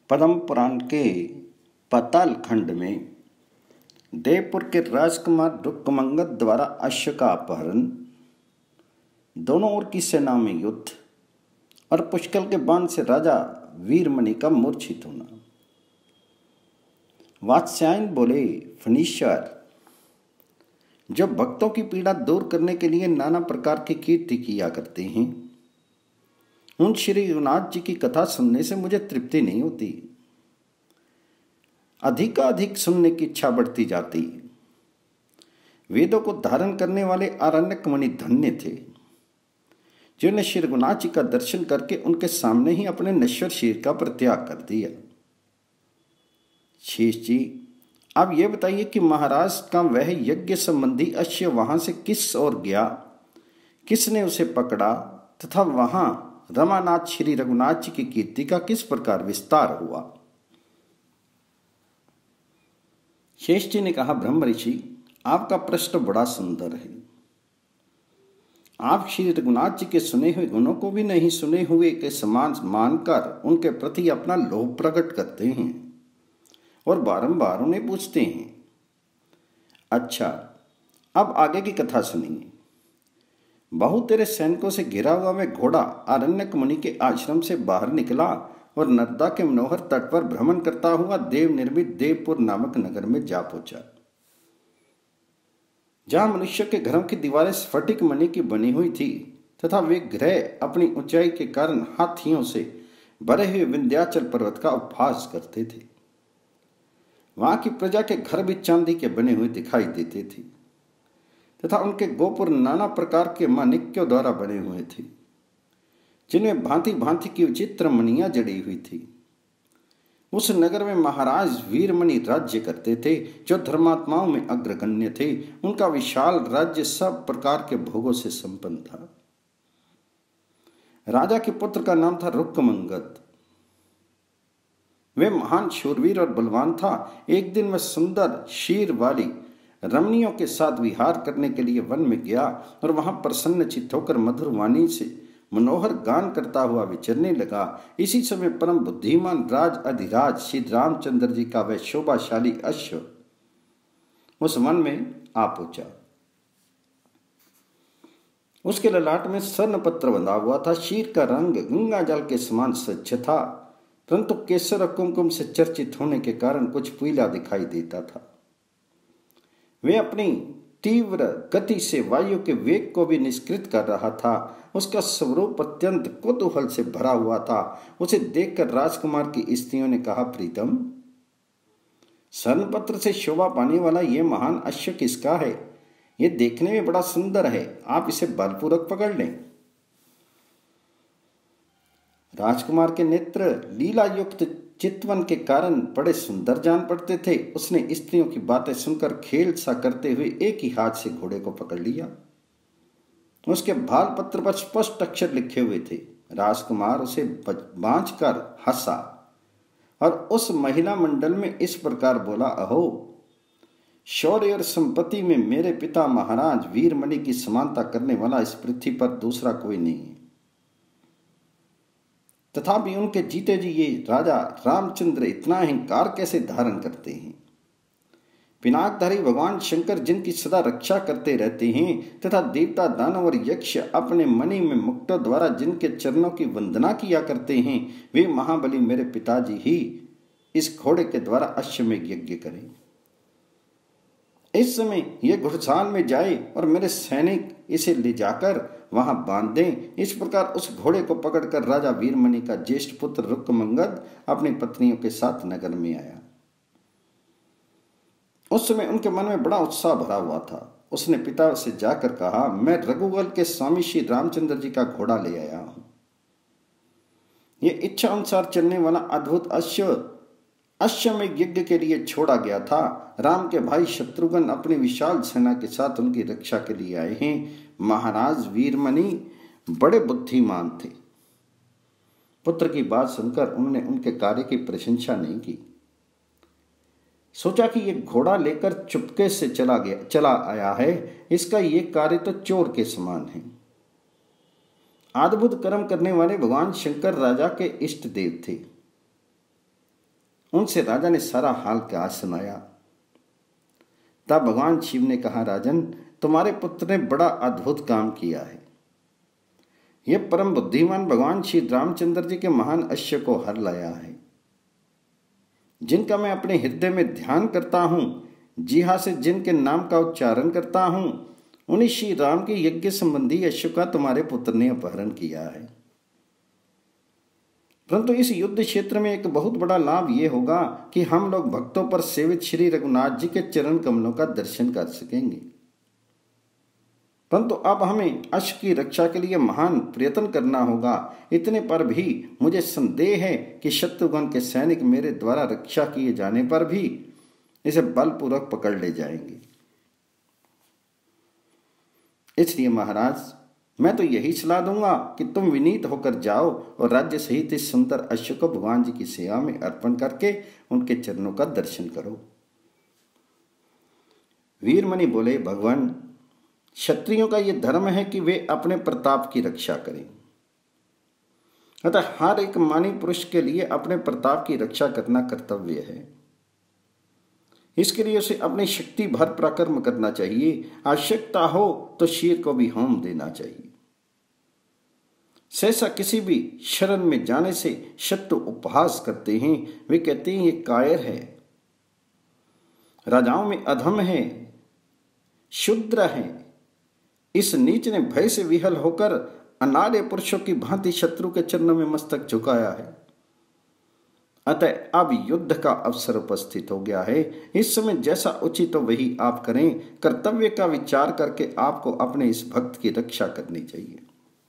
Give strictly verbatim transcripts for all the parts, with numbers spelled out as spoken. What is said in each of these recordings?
पद्म पुराण के पाताल खंड में देवपुर के राजकुमार रुक्मंगद द्वारा अश्व का अपहरण, दोनों ओर की सेना में युद्ध और पुष्कल के बाण से राजा वीरमणि का मूर्छित होना। वात्स्यायन बोले, फनीश्वर जो भक्तों की पीड़ा दूर करने के लिए नाना प्रकार की कीर्ति किया करते हैं, उन श्री रघुनाथ जी की कथा सुनने से मुझे तृप्ति नहीं होती, अधिकाधिक सुनने की इच्छा बढ़ती जाती। वेदों को धारण करने वाले आरण्यक मुनि धन्य थे, जिन्होंने श्री रघुनाथ जी का दर्शन करके उनके सामने ही अपने नश्वर शरीर का परित्याग कर दिया। शेष जी, आप ये बताइए कि महाराज का वह यज्ञ संबंधी अश्व वहां से किस ओर गया, किसने उसे पकड़ा तथा वहां रमानाथ श्री रघुनाथ जी की कीर्ति का किस प्रकार विस्तार हुआ। शेष जी ने कहा, ब्रह्म ऋषि, आपका प्रश्न बड़ा सुंदर है। आप श्री रघुनाथ जी के सुने हुए गुणों को भी नहीं सुने हुए के समान मानकर उनके प्रति अपना लोभ प्रकट करते हैं और बारंबार उन्हें पूछते हैं। अच्छा, अब आगे की कथा सुनिए। बहु तेरे सैनिकों से घिरा हुआ वह घोड़ा आरण्यक मुनि के आश्रम से बाहर निकला और नर्मदा के मनोहर तट पर भ्रमण करता हुआ देव निर्मित देवपुर नामक नगर में जा पहुंचा, जहां मनुष्य के घरों की दीवारें स्फटिक मणि की बनी हुई थी तथा वे गृह अपनी ऊंचाई के कारण हाथियों से भरे हुए विंध्याचल पर्वत का उपहास करते थे। वहां की प्रजा के घर भी चांदी के बने हुए दिखाई देते थे तथा उनके गोपुर नाना प्रकार के माणिक्यों द्वारा बने हुए थे, जिनमें भांति भांति की विचित्र मणियां जड़ी हुई थी। उस नगर में महाराज वीरमणि राज्य करते थे, जो धर्मात्माओं में अग्रगण्य थे। उनका विशाल राज्य सब प्रकार के भोगों से संपन्न था। राजा के पुत्र का नाम था रुक्मंगद। वे महान शूरवीर और बलवान था। एक दिन वह सुंदर शीर वाली रमणियों के साथ विहार करने के लिए वन में गया और वहां प्रसन्न चित्त होकर मधुर वाणी से मनोहर गान करता हुआ विचरने लगा। इसी समय परम बुद्धिमान राज अधिराज श्री रामचंद्र जी का वह शोभाशाली अश्व उस वन में आ पहुंचा। उसके ललाट में स्वर्ण पत्र बंधा हुआ था। शीर का रंग गंगा जल के समान स्वच्छ था, परंतु केसर और कुमकुम से चर्चित होने के कारण कुछ पीला दिखाई देता था। वे अपनी तीव्र गति से वायु के वेग को भी निष्कृत कर रहा था। उसका स्वरूप अत्यंत कौतूहल से भरा हुआ था। उसे देखकर राजकुमार की स्त्रियों ने कहा, प्रीतम, स्वर्णपत्र से शोभा पाने वाला यह महान अश्व किसका है? यह देखने में बड़ा सुंदर है, आप इसे बलपूर्वक पकड़ लें। राजकुमार के नेत्र लीला युक्त चितवन के कारण बड़े सुंदर जान पड़ते थे। उसने स्त्रियों की बातें सुनकर खेल सा करते हुए एक ही हाथ से घोड़े को पकड़ लिया। उसके भाल पत्र पर स्पष्ट अक्षर लिखे हुए थे। राजकुमार उसे बांझ कर हंसा और उस महिला मंडल में इस प्रकार बोला, अहो, शौर्य और संपत्ति में मेरे पिता महाराज वीरमणि की समानता करने वाला इस पृथ्वी पर दूसरा कोई नहीं है। तथापि उनके जीते जी ये राजा रामचंद्र इतना अहंकार कैसे धारण करते हैं? पिनाकधारी भगवान शंकर जिनकी सदा रक्षा करते रहते हैं तथा देवता दानव और यक्ष अपने मणि में मुक्तों द्वारा जिनके चरणों की वंदना किया करते हैं, वे महाबली मेरे पिताजी ही इस घोड़े के द्वारा अश्वमेध यज्ञ करें। इस समय ये घुड़साल में जाए और मेरे सैनिक इसे ले जाकर वहां बांध दें। इस प्रकार उस घोड़े को पकड़कर राजा वीरमणि का ज्येष्ठ पुत्र रुक्मंगद अपनी पत्नियों के साथ नगर में आया। उस समय उनके मन में बड़ा उत्साह भरा हुआ था। उसने पिता से जाकर कहा, मैं रघुकुल के स्वामी श्री रामचंद्र जी का घोड़ा ले आया हूं। यह इच्छा अनुसार चलने वाला अद्भुत अश्व अश्वमेध यज्ञ के लिए छोड़ा गया था। राम के भाई शत्रुघ्न अपनी विशाल सेना के साथ उनकी रक्षा के लिए आए हैं। महाराज वीरमणि बड़े बुद्धिमान थे। पुत्र की बात सुनकर उन्होंने उनके कार्य की प्रशंसा नहीं की। सोचा कि यह घोड़ा लेकर चुपके से चला गया चला आया है, इसका यह कार्य तो चोर के समान है। अद्भुत कर्म करने वाले भगवान शंकर राजा के इष्ट देव थे। उनसे राजा ने सारा हाल क्या सुनाया। तब भगवान शिव ने कहा, राजन, तुम्हारे पुत्र ने बड़ा अद्भुत काम किया है। यह परम बुद्धिमान भगवान श्री रामचंद्र जी के महान अश्व को हर लाया है, जिनका मैं अपने हृदय में ध्यान करता हूं, जिहा से जिनके नाम का उच्चारण करता हूं, उन्हीं श्री राम के यज्ञ संबंधी अश्व का तुम्हारे पुत्र ने अपहरण किया है। परंतु इस युद्ध क्षेत्र में एक बहुत बड़ा लाभ यह होगा कि हम लोग भक्तों पर सेवित श्री रघुनाथ जी के चरण कमलों का दर्शन कर सकेंगे। परंतु अब हमें अश्व की रक्षा के लिए महान प्रयत्न करना होगा। इतने पर भी मुझे संदेह है कि शत्रुघ्न के सैनिक मेरे द्वारा रक्षा किए जाने पर भी इसे बलपूर्वक पकड़ ले जाएंगे। इसलिए महाराज, मैं तो यही सलाह दूंगा कि तुम विनीत होकर जाओ और राज्य सहित इस सुंदर अश्व को भगवान जी की सेवा में अर्पण करके उनके चरणों का दर्शन करो। वीरमणि बोले, भगवान, क्षत्रियों का यह धर्म है कि वे अपने प्रताप की रक्षा करें। अतः हर एक मानी पुरुष के लिए अपने प्रताप की रक्षा करना कर्तव्य है। इसके लिए उसे अपनी शक्ति भर पराक्रम करना चाहिए। आवश्यकता हो तो शेर को भी होम देना चाहिए। सहसा किसी भी शरण में जाने से शत्रु उपहास करते हैं। वे कहते हैं ये कायर है, राजाओं में अधम है, शूद्र है। इस नीच ने भय से विहल होकर अनार्य पुरुषों की भांति शत्रु के चरणों में मस्तक झुकाया है। अतः अब युद्ध का अवसर उपस्थित हो गया है। इस समय जैसा उचित हो वही आप करें। कर्तव्य का विचार करके आपको अपने इस भक्त की रक्षा करनी चाहिए।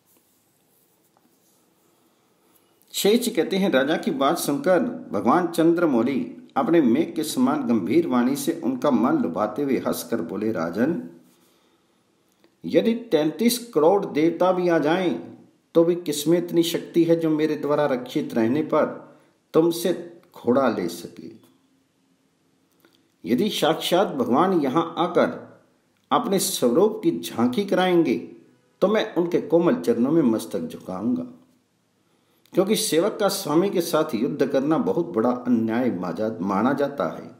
शेष कहते हैं, राजा की बात सुनकर भगवान चंद्रमौली अपने मेघ के समान गंभीर वाणी से उनका मन लुभाते हुए हंसकर बोले, राजन, यदि तैंतीस करोड़ देवता भी आ जाएं तो भी किसमें इतनी शक्ति है जो मेरे द्वारा रक्षित रहने पर तुमसे घोड़ा ले सके। यदि साक्षात भगवान यहां आकर अपने स्वरूप की झांकी कराएंगे तो मैं उनके कोमल चरणों में मस्तक झुकाऊंगा, क्योंकि सेवक का स्वामी के साथ युद्ध करना बहुत बड़ा अन्याय माना जाता है।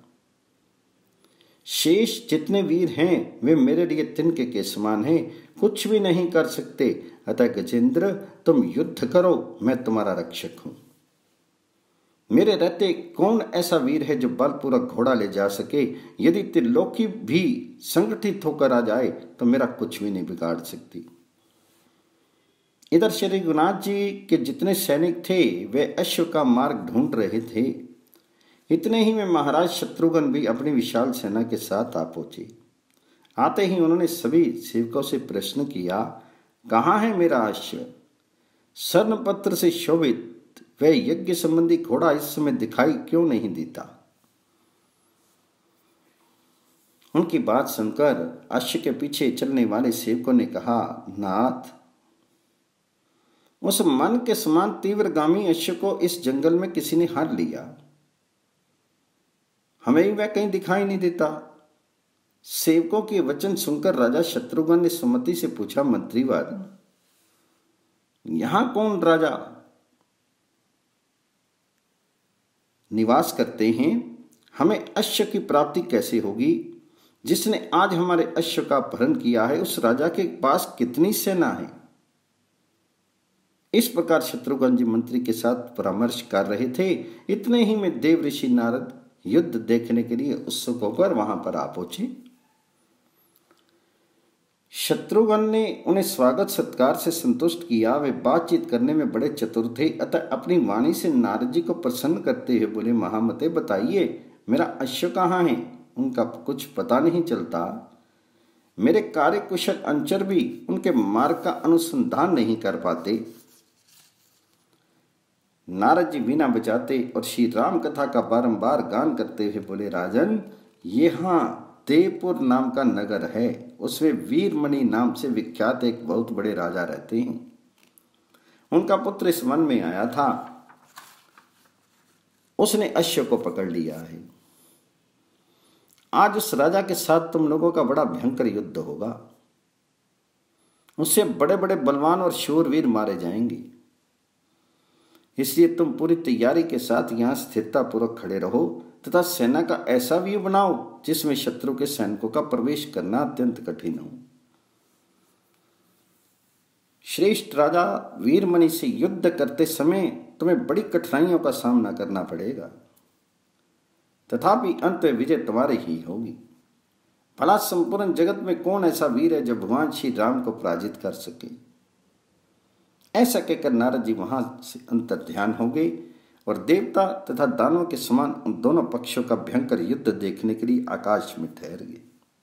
शेष जितने वीर हैं वे मेरे लिए तिनके के समान हैं, कुछ भी नहीं कर सकते। अतः गजेंद्र, तुम युद्ध करो, मैं तुम्हारा रक्षक हूं। मेरे रहते कौन ऐसा वीर है जो बलपूर्वक घोड़ा ले जा सके। यदि त्रिलोकी भी संगठित होकर आ जाए तो मेरा कुछ भी नहीं बिगाड़ सकती। इधर श्री रघुनाथ जी के जितने सैनिक थे वे अश्व का मार्ग ढूंढ रहे थे। इतने ही में महाराज शत्रुघ्न भी अपनी विशाल सेना के साथ आ पहुंचे। आते ही उन्होंने सभी सेवकों से प्रश्न किया, कहाँ है मेरा अश्व? स्वर्ण पत्र से शोभित वह यज्ञ संबंधी घोड़ा इस समय दिखाई क्यों नहीं देता? उनकी बात सुनकर अश्व के पीछे चलने वाले सेवकों ने कहा, नाथ, उस मन के समान तीव्रगामी अश्व को इस जंगल में किसी ने हर लिया, हमें ही वह कहीं दिखाई नहीं देता। सेवकों के वचन सुनकर राजा शत्रुघ्न ने सुमति से पूछा, मंत्रीवर, यहां कौन राजा निवास करते हैं? हमें अश्व की प्राप्ति कैसे होगी? जिसने आज हमारे अश्व का अपहरण किया है उस राजा के पास कितनी सेना है? इस प्रकार शत्रुघ्न जी मंत्री के साथ परामर्श कर रहे थे। इतने ही में देव ऋषि नारद युद्ध देखने के लिए उत्सुक होकर वहां पर आ पहुंचे। शत्रुघ्न ने उन्हें स्वागत सत्कार से संतुष्ट किया। वे बातचीत करने में बड़े चतुर थे, अतः अपनी वाणी से नारद जी को प्रसन्न करते हुए बोले, महामते, बताइए मेरा अश्व कहाँ है? उनका कुछ पता नहीं चलता। मेरे कार्य कुशल अंचर भी उनके मार्ग का अनुसंधान नहीं कर पाते। नारद जी वीणा बजाते और श्री राम कथा का बारंबार गान करते हुए बोले, राजन, यहाँ देवपुर नाम का नगर है, उसमें वीरमणि नाम से विख्यात एक बहुत बड़े राजा रहते हैं। उनका पुत्र इस वन में आया था, उसने अश्व को पकड़ लिया है। आज उस राजा के साथ तुम लोगों का बड़ा भयंकर युद्ध होगा। उससे बड़े बड़े बलवान और शूरवीर मारे जाएंगे। इसलिए तुम पूरी तैयारी के साथ यहाँ स्थिरता पूर्वक खड़े रहो तथा सेना का ऐसा व्यू बनाओ जिसमें शत्रु के सैनिकों का प्रवेश करना अत्यंत कठिन हो। श्रेष्ठ राजा वीरमणि से युद्ध करते समय तुम्हें बड़ी कठिनाइयों का सामना करना पड़ेगा, तथापि अंत में विजय तुम्हारी ही होगी। भला संपूर्ण जगत में कौन ऐसा वीर है जो भगवान श्री राम को पराजित कर सके। ऐसा कहकर नारद जी वहां से अंतर ध्यान हो गए और देवता तथा दानवों के समान उन दोनों पक्षों का भयंकर युद्ध देखने के लिए आकाश में ठहर गए।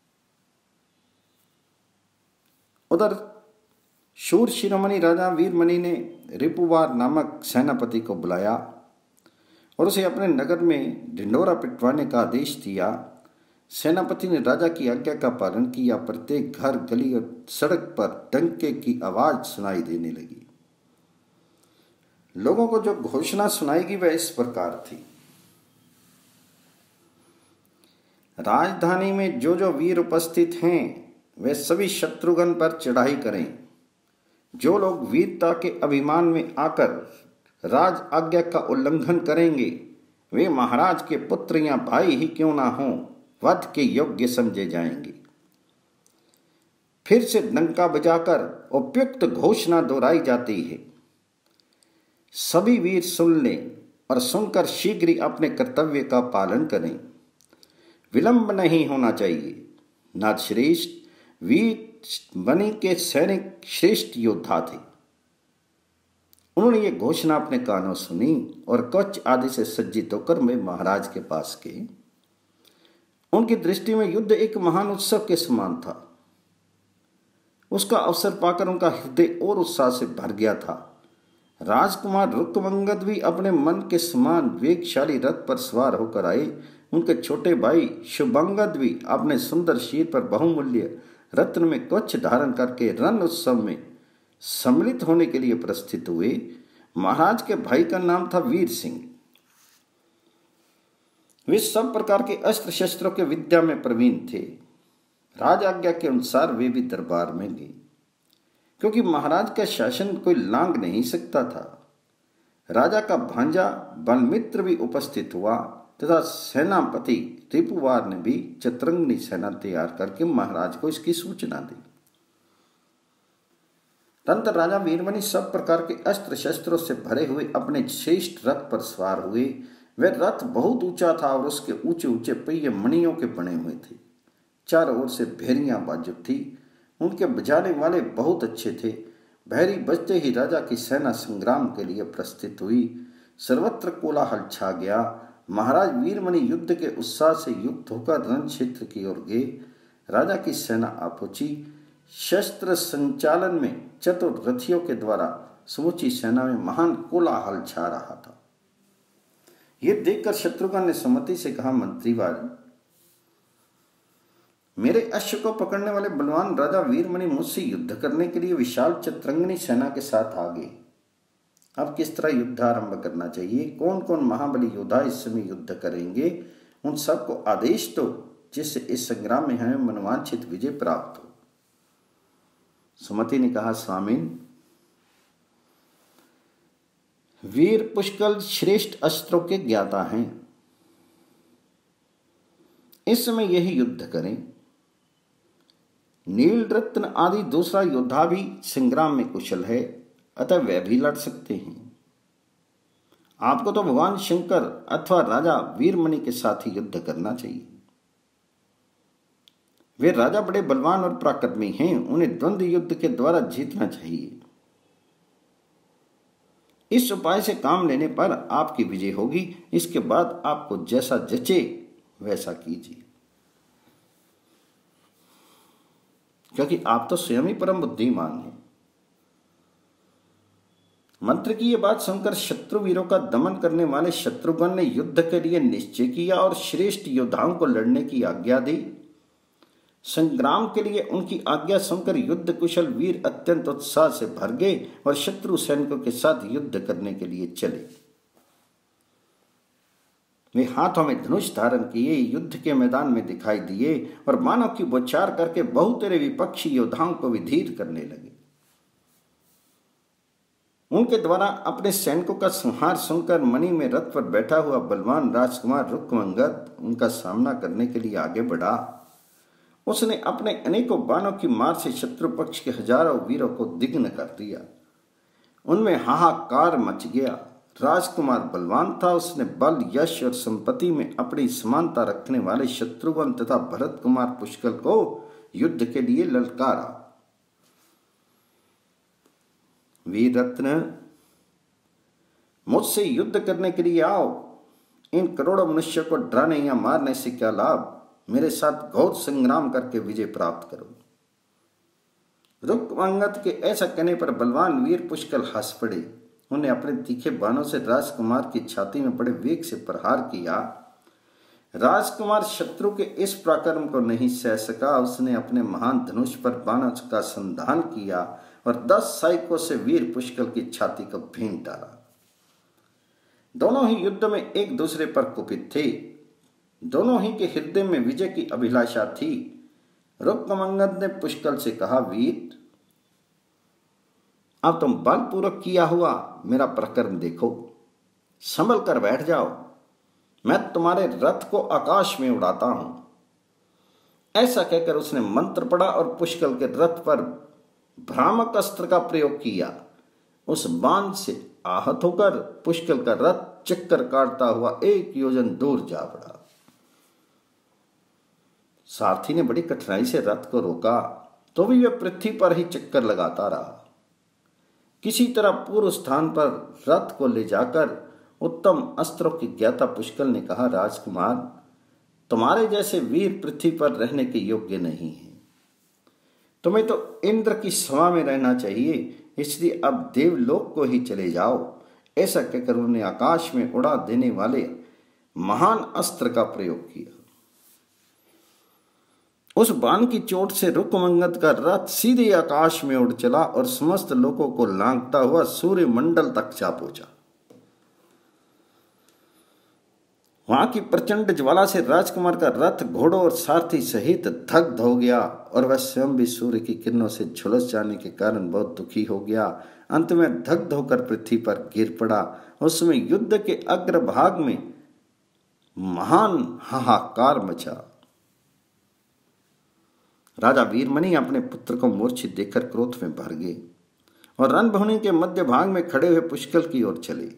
उधर शूर शिरोमणि राजा वीरमणि ने रिपुवार नामक सेनापति को बुलाया और उसे अपने नगर में ढिंढोरा पिटवाने का आदेश दिया। सेनापति ने राजा की आज्ञा का पालन किया। प्रत्येक घर, गली और सड़क पर डंके की आवाज सुनाई देने लगी। लोगों को जो घोषणा सुनाएगी वह इस प्रकार थी। राजधानी में जो जो वीर उपस्थित हैं वे सभी शत्रुघ्न पर चढ़ाई करें। जो लोग वीरता के अभिमान में आकर राज आज्ञा का उल्लंघन करेंगे वे महाराज के पुत्र या भाई ही क्यों ना हों वध के योग्य समझे जाएंगे। फिर से डंका बजाकर उपयुक्त घोषणा दोहराई जाती है। सभी वीर सुन लें और सुनकर शीघ्र ही अपने कर्तव्य का पालन करें। विलंब नहीं होना चाहिए। नाथ श्रेष्ठ वीर बनी के सैनिक श्रेष्ठ योद्धा थे। उन्होंने ये घोषणा अपने कानों सुनी और कवच आदि से सज्जित होकर वे महाराज के पास गए। उनकी दृष्टि में युद्ध एक महान उत्सव के समान था। उसका अवसर पाकर उनका हृदय और उत्साह से भर गया था। राजकुमार रुक्मंगद भी अपने मन के समान वेगशाली रथ पर सवार होकर आए। उनके छोटे भाई शुभंगद भी अपने सुंदर शीर पर बहुमूल्य रत्न में कवच धारण करके रण उत्सव में सम्मिलित होने के लिए प्रस्थित हुए। महाराज के भाई का नाम था वीर सिंह। वे सब प्रकार के अस्त्र शस्त्रों के विद्या में प्रवीण थे। राज आज्ञा के अनुसार वे भी दरबार में गए, क्योंकि महाराज का शासन कोई लांग नहीं सकता था। राजा का भांजा बलमित्र भी उपस्थित हुआ तथा सेनापति रिपुवार ने भी चतुरंगिनी सेना तैयार करके महाराज को इसकी सूचना दी। तंत्र राजा वीरमणि सब प्रकार के अस्त्र शस्त्रों से भरे हुए अपने श्रेष्ठ रथ पर सवार हुए। वह रथ बहुत ऊंचा था और उसके ऊंचे ऊंचे पहिए मणियों के बने हुए थे। चारों ओर से भेरियां बाजुब थी। उनके बजाने वाले बहुत अच्छे थे। भैरी बजते ही राजा की सेना संग्राम के लिए प्रस्थित हुई। सर्वत्र कोलाहल छा गया। महाराज वीरमणि युद्ध के उत्साह से युक्त होकर रण क्षेत्र की ओर गए। राजा की सेना आ पहुंची। शस्त्र संचालन में चतुर रथियों के द्वारा समूची सेना में महान कोलाहल छा रहा था। यह देखकर शत्रुघ्न ने सुमति से कहा, मंत्रीवार, मेरे अश्व को पकड़ने वाले बलवान राजा वीरमणि मुझसे युद्ध करने के लिए विशाल चतुरंगिनी सेना के साथ आ गए। अब किस तरह युद्ध आरंभ करना चाहिए? कौन कौन महाबली योद्धा इस समय युद्ध करेंगे? उन सबको आदेश दो जिससे इस संग्राम में हमें मनवांछित विजय प्राप्त हो। सुमति ने कहा, स्वामिन, वीर पुष्कल श्रेष्ठ अस्त्रों के ज्ञाता हैं। इस समय यही युद्ध करें। नील रत्न आदि दूसरा योद्धा भी संग्राम में कुशल है, अतः वह भी लड़ सकते हैं। आपको तो भगवान शंकर अथवा राजा वीरमणि के साथ ही युद्ध करना चाहिए। वे राजा बड़े बलवान और पराक्रमी हैं। उन्हें द्वंद्व युद्ध के द्वारा जीतना चाहिए। इस उपाय से काम लेने पर आपकी विजय होगी। इसके बाद आपको जैसा जचे वैसा कीजिए, क्योंकि आप तो स्वयं ही परम बुद्धिमान हैं। मंत्र की यह बात सुनकर शत्रु वीरों का दमन करने वाले शत्रुघ्न ने युद्ध के लिए निश्चय किया और श्रेष्ठ योद्धाओं को लड़ने की आज्ञा दी। संग्राम के लिए उनकी आज्ञा सुनकर युद्ध कुशल वीर अत्यंत उत्साह से भर गए और शत्रु सैनिकों के साथ युद्ध करने के लिए चले। वे हाथों में धनुष धारण किए युद्ध के मैदान में दिखाई दिए और मानव की बौछार करके बहुतेरे विपक्षी योद्धाओं को विधीर करने लगे। उनके द्वारा अपने सैनिकों का संहार सुनकर मणि में रथ पर बैठा हुआ बलवान राजकुमार रुक्मंगद उनका सामना करने के लिए आगे बढ़ा। उसने अपने अनेकों बाणों की मार से शत्रु पक्ष के हजारों वीरों को दिग्न कर दिया। उनमें हाहाकार मच गया। राजकुमार बलवान था, उसने बल, यश और संपत्ति में अपनी समानता रखने वाले शत्रुघ्न तथा भरत कुमार पुष्कल को युद्ध के लिए ललकारा। वीर रत्न, मुझसे युद्ध करने के लिए आओ। इन करोड़ों मनुष्यों को डराने या मारने से क्या लाभ? मेरे साथ घोर संग्राम करके विजय प्राप्त करो। रुक्मांगद के ऐसा कहने पर बलवान वीर पुष्कल हंस पड़े। उन्हें अपने तीखे बाणों से राजकुमार की छाती में बड़े वेग से प्रहार किया। राजकुमार शत्रु के इस पराक्रम को नहीं सह सका। उसने अपने महान धनुष पर बाणों का संधान किया और दस सैनिकों से वीर पुष्कल की छाती को भीन डाला। दोनों ही युद्ध में एक दूसरे पर कुपित थे। दोनों ही के हृदय में विजय की अभिलाषा थी। रुक्मांगद ने पुष्कल से कहा, वीर, अब तुम बलपूर्वक किया हुआ मेरा पराक्रम देखो। संभल कर बैठ जाओ, मैं तुम्हारे रथ को आकाश में उड़ाता हूं। ऐसा कहकर उसने मंत्र पढ़ा और पुष्कल के रथ पर भ्रामक अस्त्र का प्रयोग किया। उस बाण से आहत होकर पुष्कल का रथ चक्कर काटता हुआ एक योजन दूर जा पड़ा। सारथी ने बड़ी कठिनाई से रथ को रोका, तो भी वह पृथ्वी पर ही चक्कर लगाता रहा। किसी तरह पूर्व स्थान पर रथ को ले जाकर उत्तम अस्त्रों की ज्ञाता पुष्कल ने कहा, राजकुमार, तुम्हारे जैसे वीर पृथ्वी पर रहने के योग्य नहीं है। तुम्हें तो इंद्र की सभा में रहना चाहिए, इसलिए अब देवलोक को ही चले जाओ। ऐसा कहकर उन्होंने आकाश में उड़ा देने वाले महान अस्त्र का प्रयोग किया। उस बाण की चोट से रुक्मांगद का रथ सीधे आकाश में उड़ चला और समस्त लोगों को लांघता हुआ सूर्य मंडल तक जा पहुंचा। वहां की प्रचंड ज्वाला से राजकुमार का रथ घोड़ों और सारथी सहित दग्ध हो गया और वह स्वयं भी सूर्य की किरणों से झुलस जाने के कारण बहुत दुखी हो गया। अंत में दग्ध होकर पृथ्वी पर गिर पड़ा। उसमें युद्ध के अग्रभाग में महान हाहाकार मचा। राजा वीरमणि अपने पुत्र को मूर्छित देखकर क्रोध में भर गए और रणभूमि के मध्य भाग में खड़े हुए पुष्कल की ओर चले।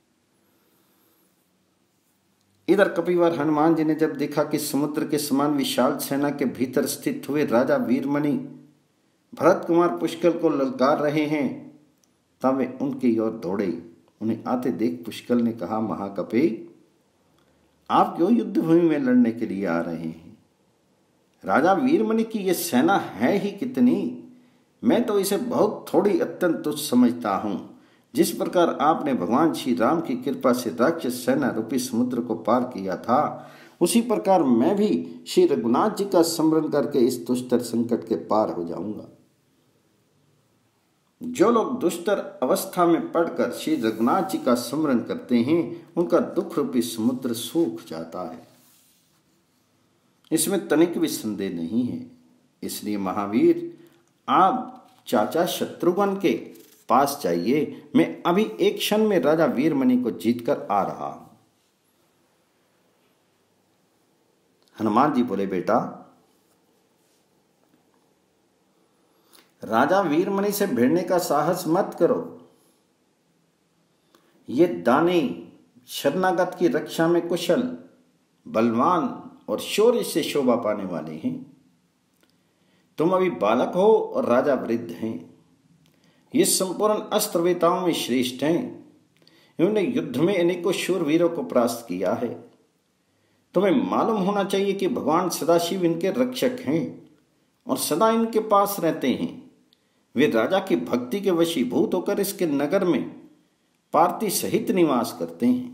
इधर कपिवर हनुमान जी ने जब देखा कि समुद्र के समान विशाल सेना के भीतर स्थित हुए राजा वीरमणि भरत कुमार पुष्कल को ललकार रहे हैं, तब वे उनकी ओर दौड़े। उन्हें आते देख पुष्कल ने कहा, महाकपि, आप क्यों युद्ध भूमि में लड़ने के लिए आ रहे हैं? राजा वीरमणि की यह सेना है ही कितनी, मैं तो इसे बहुत थोड़ी अत्यंत तुच्छ समझता हूं। जिस प्रकार आपने भगवान श्री राम की कृपा से राक्षस सेना रूपी समुद्र को पार किया था, उसी प्रकार मैं भी श्री रघुनाथ जी का स्मरण करके इस दुष्टर संकट के पार हो जाऊंगा। जो लोग दुष्टर अवस्था में पड़कर श्री रघुनाथ जी का स्मरण करते हैं, उनका दुख रूपी समुद्र सूख जाता है, इसमें तनिक भी संदेह नहीं है। इसलिए महावीर, आप चाचा शत्रुघ्न के पास जाइए, मैं अभी एक क्षण में राजा वीरमणि को जीतकर आ रहा हूं। हनुमान जी बोले, बेटा, राजा वीरमणि से भिड़ने का साहस मत करो। ये दानी शरणागत की रक्षा में कुशल, बलवान और शौर्य से शोभा पाने वाले हैं। तुम अभी बालक हो और राजा वृद्ध हैं। ये संपूर्ण अस्त्रवेताओं में श्रेष्ठ हैं। इन्होंने युद्ध में अनेकों शूरवीरों को परास्त किया है। तुम्हें मालूम होना चाहिए कि भगवान सदाशिव इनके रक्षक हैं और सदा इनके पास रहते हैं। वे राजा की भक्ति के वशीभूत होकर इसके नगर में पार्थी सहित निवास करते हैं।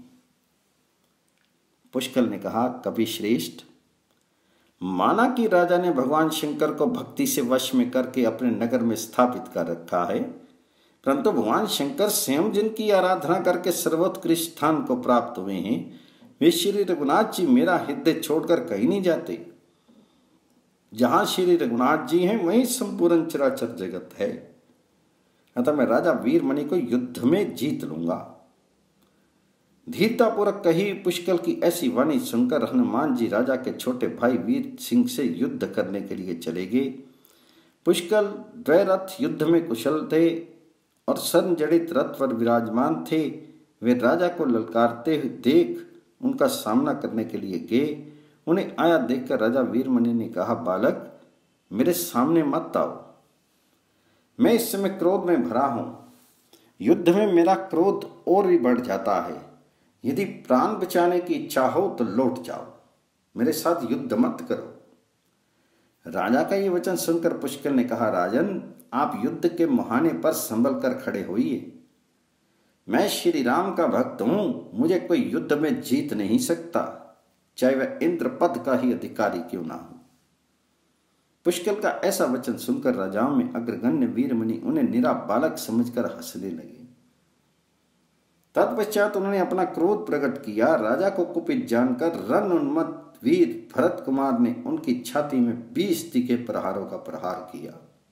पुष्कल ने कहा, कवि श्रेष्ठ, माना कि राजा ने भगवान शंकर को भक्ति से वश में करके अपने नगर में स्थापित कर रखा है, परंतु भगवान शंकर स्वयं जिनकी आराधना करके सर्वोत्कृष्ट स्थान को प्राप्त हुए हैं, वे श्री रघुनाथ जी मेरा हृदय छोड़कर कहीं नहीं जाते। जहां श्री रघुनाथ जी हैं, वहीं संपूर्ण चराचर जगत है। अतः मैं राजा वीरमणि को युद्ध में जीत लूंगा। धीरतापूर्वक कही पुष्कल की ऐसी वाणी सुनकर हनुमान जी राजा के छोटे भाई वीर सिंह से युद्ध करने के लिए चले गए। पुष्कल द्वैरथ युद्ध में कुशल थे और स्वर्ण जड़ित रथ पर विराजमान थे। वे राजा को ललकारते हुए देख उनका सामना करने के लिए गए। उन्हें आया देखकर राजा वीरमणि ने कहा, बालक मेरे सामने मत आओ, मैं इस समय क्रोध में भरा हूं। युद्ध में मेरा क्रोध और भी बढ़ जाता है। यदि प्राण बचाने की इच्छा हो तो लौट जाओ, मेरे साथ युद्ध मत करो। राजा का ये वचन सुनकर पुष्कल ने कहा, राजन आप युद्ध के मुहाने पर संभल कर खड़े होइए। मैं श्री राम का भक्त हूं, मुझे कोई युद्ध में जीत नहीं सकता, चाहे वह इंद्र पद का ही अधिकारी क्यों ना हो। पुष्कल का ऐसा वचन सुनकर राजाओं में अग्रगण्य वीरमणि उन्हें निरा बालक समझकर हंसने लगे। तत्पश्चात उन्होंने अपना क्रोध प्रकट किया। राजा को कुपित जानकर रण उन्मत्त वीर भरत कुमार ने उनकी छाती में बीस तीखे प्रहारों का प्रहार किया।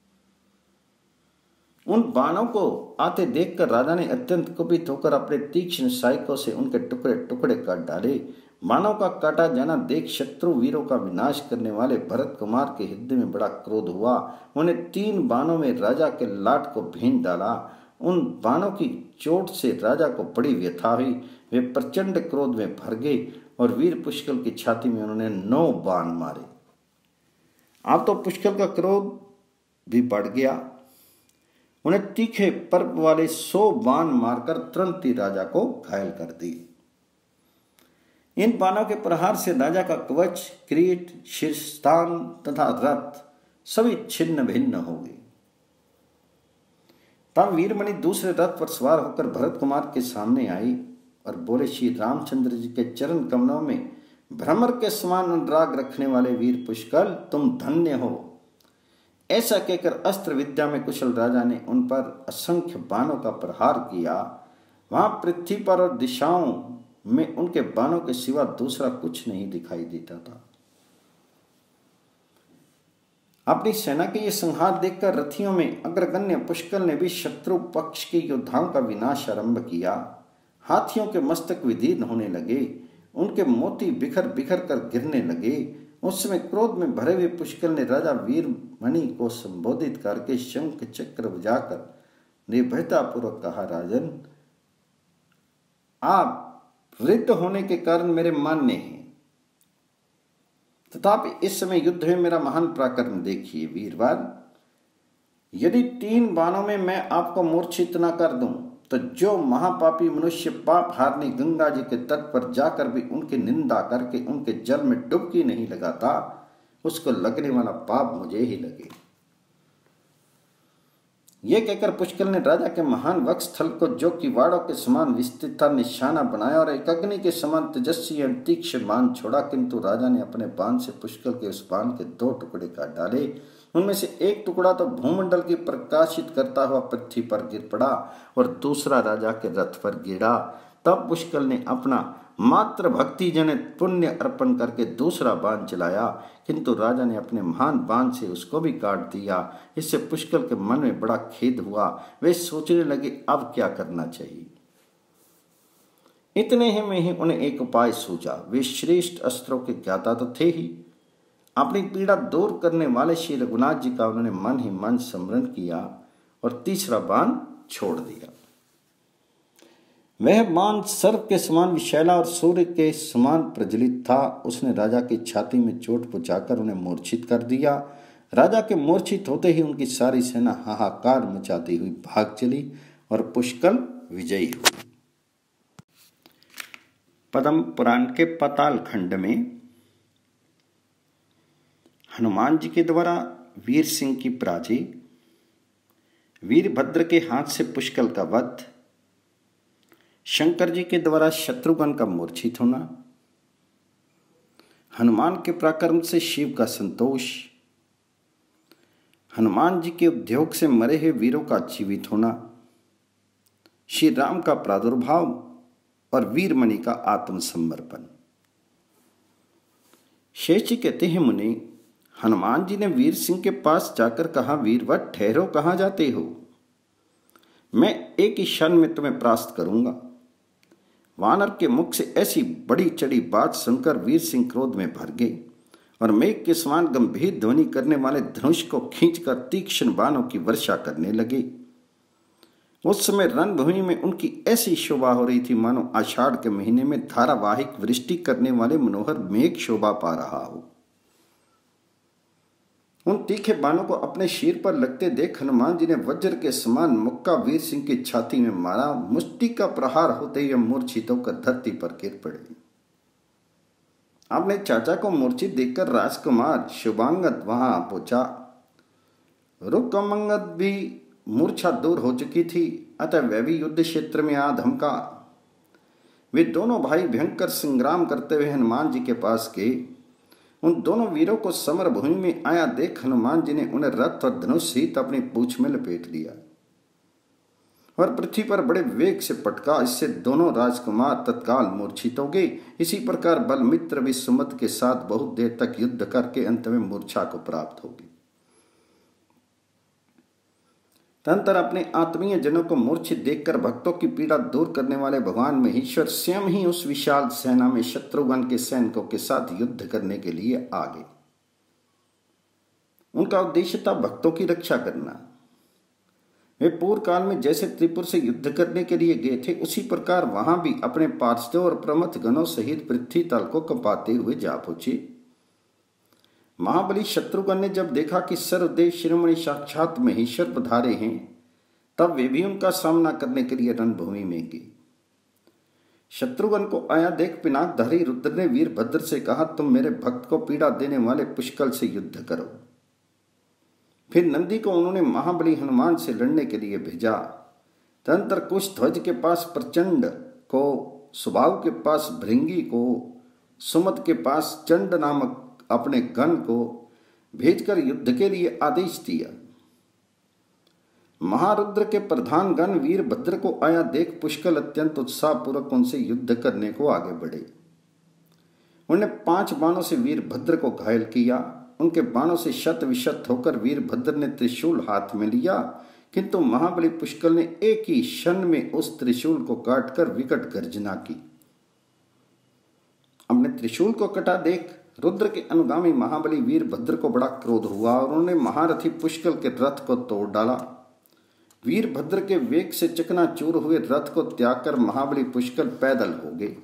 उन बाणों को आते देखकर राजा ने अत्यंत कुपित होकर अपने तीक्ष्ण सहायकों से उनके टुकड़े टुकड़े काट डाले। बाणों का काटा जाना देख शत्रु वीरों का विनाश करने वाले भरत कुमार के हृदय में बड़ा क्रोध हुआ। उन्हें तीन बाणों में राजा के लाट को भीन डाला। उन बाणों की चोट से राजा को बड़ी व्यथा हुई। वे प्रचंड क्रोध में भर गए और वीर पुष्कल की छाती में उन्होंने नौ बाण मारे। अब तो पुष्कल का क्रोध भी बढ़ गया। उन्हें तीखे पर्व वाले सौ बाण मारकर तुरंत ही राजा को घायल कर दिए। इन बाणों के प्रहार से राजा का कवच, किरीट, शीर्षस्थान तथा रथ सभी छिन्न भिन्न हो गए। तब वीरमणि दूसरे रथ पर सवार होकर भरत कुमार के सामने आई और बोले, श्री रामचंद्र जी के चरण कमलों में भ्रमर के समान अनुराग रखने वाले वीर पुष्कल, तुम धन्य हो। ऐसा कहकर अस्त्र विद्या में कुशल राजा ने उन पर असंख्य बाणों का प्रहार किया। वहां पृथ्वी पर और दिशाओं में उनके बाणों के सिवा दूसरा कुछ नहीं दिखाई देता था। अपनी सेना के ये संहार देखकर रथियों में अग्रगण्य पुष्कल ने भी शत्रु पक्ष के योद्धाओं का विनाश आरंभ किया। हाथियों के मस्तक विदीर्ण होने लगे, उनके मोती बिखर बिखर कर गिरने लगे। उस समय क्रोध में भरे हुए पुष्कल ने राजा वीरमणि को संबोधित करके शंख चक्र बजाकर निर्भयतापूर्वक कहा, राजन आप वृद्ध होने के कारण मेरे मान्य हैं, तथापि इस समय युद्ध में मेरा महान पराक्रम देखिए। वीरवार, यदि तीन बाणों में मैं आपको मूर्छित न कर दूं तो जो महापापी मनुष्य पाप हारनी गंगा जी के तट पर जाकर भी उनकी निंदा करके उनके जल में डुबकी नहीं लगाता, उसको लगने वाला पाप मुझे ही लगे। यह कहकर पुष्कल ने राजा के महान वक्षस्थल को, जो कि वाड़ों के समान विस्तृत था, निशाना बनाया और एक अग्नि के समान तेजस्वी एवं तीक्ष्ण बाण छोड़ा। किंतु राजा ने अपने बाण से पुष्कल के उस बाण के दो टुकड़े काट डाले। उनमें से एक टुकड़ा तो भूमंडल की प्रकाशित करता हुआ पृथ्वी पर गिर पड़ा और दूसरा राजा के रथ पर गिरा। तब पुष्कल ने अपना मात्र भक्ति जनित पुण्य अर्पण करके दूसरा बाण चलाया, किंतु राजा ने अपने महान बाण से उसको भी काट दिया। इससे पुष्कल के मन में बड़ा खेद हुआ। वे सोचने लगे अब क्या करना चाहिए। इतने ही में ही उन्हें एक उपाय सूझा। वे श्रेष्ठ अस्त्रों के ज्ञाता तो थे ही, अपनी पीड़ा दूर करने वाले श्री रघुनाथ जी का उन्होंने मन ही मन स्मरण किया और तीसरा बाण छोड़ दिया। वह बाण सर्प के समान विशैला और सूर्य के समान प्रज्वलित था। उसने राजा की छाती में चोट पहुंचाकर उन्हें मूर्छित कर दिया। राजा के मूर्छित होते ही उनकी सारी सेना हाहाकार मचाती हुई भाग चली और पुष्कल विजयी हुई। पद्म पुराण के पाताल खंड में हनुमान जी के द्वारा वीर सिंह की पराजय, वीरभद्र के हाथ से पुष्कल का वध, शंकर जी के द्वारा शत्रुघ्न का मूर्छित होना, हनुमान के पराक्रम से शिव का संतोष, हनुमान जी के उद्योग से मरे हुए वीरों का जीवित होना, श्री राम का प्रादुर्भाव और वीरमणि का आत्मसमर्पण। शेष जी कहते हैं, मुनि हनुमान जी ने वीर सिंह के पास जाकर कहा, वीरवत ठहरो, कहाँ जाते हो? मैं एक ही क्षण में तुम्हें परास्त करूंगा। वानर के मुख से ऐसी बड़ी चढ़ी बात सुनकर वीर सिंह क्रोध में भर गए और मेघ के समान गंभीर ध्वनि करने वाले धनुष को खींचकर तीक्ष्ण बाणों की वर्षा करने लगे। उस समय रणभूमि में उनकी ऐसी शोभा हो रही थी मानो आषाढ़ के महीने में धारावाहिक वृष्टि करने वाले मनोहर मेघ शोभा पा रहा हो। उन तीखे बाणों को अपने शीर पर लगते देख हनुमान जी ने वज्र के समान मुक्का वीर सिंह की छाती में मारा। मुष्टि का प्रहार होते ही मूर्छित होकर धरती पर गिर पड़े। अपने चाचा को मूर्छित देखकर राजकुमार शुभांगद वहां पहुंचा। रुक्मंगद भी मूर्छा दूर हो चुकी थी, अतः वह भी युद्ध क्षेत्र में आ धमका। वे दोनों भाई भयंकर संग्राम करते हुए हनुमान जी के पास गए। उन दोनों वीरों को समर भूमि में आया देख हनुमान जी ने उन्हें रथ और धनुष सहित अपनी पूंछ में लपेट लिया और पृथ्वी पर बड़े वेग से पटका। इससे दोनों राजकुमार तत्काल मूर्छित हो गए। इसी प्रकार बलमित्र भी सुमत के साथ बहुत देर तक युद्ध करके अंत में मूर्छा को प्राप्त हो गई। तदंतर अपने आत्मीय जनों को मूर्छित देखकर भक्तों की पीड़ा दूर करने वाले भगवान महेश्वर स्वयं ही उस विशाल सेना में शत्रुघ्न के सैनिकों के साथ युद्ध करने के लिए आ गए। उनका उद्देश्य था भक्तों की रक्षा करना। वे पूर्व काल में जैसे त्रिपुर से युद्ध करने के लिए गए थे, उसी प्रकार वहां भी अपने पार्षदों और प्रमथ गणों सहित पृथ्वी तल को कंपाते हुए जा पहुंचे। महाबली शत्रुघ्न ने जब देखा कि सर्वदेव शिरोमणि साक्षात महेश्वर पधारे हैं, तब वे भी उनका सामना करने के लिए रणभूमि में गए। शत्रुघ्न को आया देख पिनाकधारी रुद्र ने वीरभद्र से कहा, तुम मेरे भक्त को पीड़ा देने वाले पुष्कल से युद्ध करो। फिर नंदी को उन्होंने महाबली हनुमान से लड़ने के लिए भेजा। तदंतर कुशध्वज के पास प्रचंड को, सुबाहु के पास भृंगी को, सुमत के पास चंड नामक अपने गण को भेजकर युद्ध के लिए आदेश दिया। महारुद्र के प्रधान गण वीरभद्र को आया देख पुष्कल अत्यंत उत्साहपूर्वक उनसे युद्ध करने को आगे बढ़े। उन्होंने पांच बाणों से वीरभद्र को घायल किया। उनके बाणों से शत विशत होकर वीरभद्र ने त्रिशूल हाथ में लिया, किंतु महाबली पुष्कल ने एक ही क्षण में उस त्रिशूल को काटकर विकट गर्जना की। अपने त्रिशूल को कटा देख रुद्र के अनुगामी महाबली वीरभद्र को बड़ा क्रोध हुआ और उन्होंने महारथी पुष्कल के रथ को तोड़ डाला। वीरभद्र के वेग से चकनाचूर हुए रथ को त्याग कर महाबली पुष्कल पैदल हो गए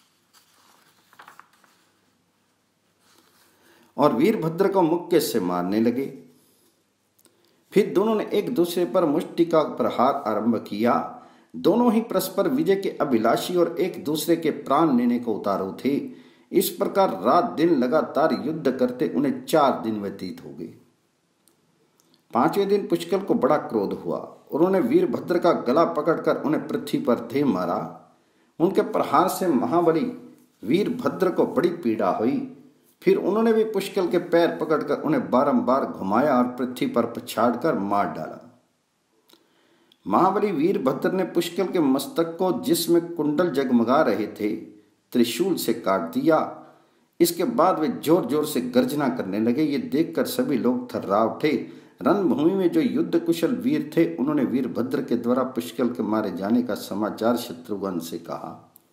और वीरभद्र को मुक्के से मारने लगे। फिर दोनों ने एक दूसरे पर मुष्टि का प्रहार आरंभ किया। दोनों ही परस्पर विजय के अभिलाषी और एक दूसरे के प्राण लेने को उतारू थे। इस प्रकार रात दिन लगातार युद्ध करते उन्हें चार दिन व्यतीत हो गए। पांचवें दिन पुष्कल को बड़ा क्रोध हुआ। उन्होंने वीरभद्र का गला पकड़कर उन्हें पृथ्वी पर दे मारा। उनके प्रहार से महाबली वीरभद्र को बड़ी पीड़ा हुई। फिर उन्होंने भी पुष्कल के पैर पकड़कर उन्हें बारंबार घुमाया और पृथ्वी पर पछाड़कर मार डाला। महाबली वीरभद्र ने पुष्कल के मस्तक को, जिसमें कुंडल जगमगा रहे थे, त्रिशूल से काट दिया। इसके बाद वे जोर जोर से गर्जना करने लगे। ये देखकर सभी लोग थर्रा उठे। रणभूमि में जो युद्ध कुशल वीर थे, उन्होंने वीरभद्र के द्वारा पुष्कल के मारे जाने का समाचार शत्रुघ्न से कहा।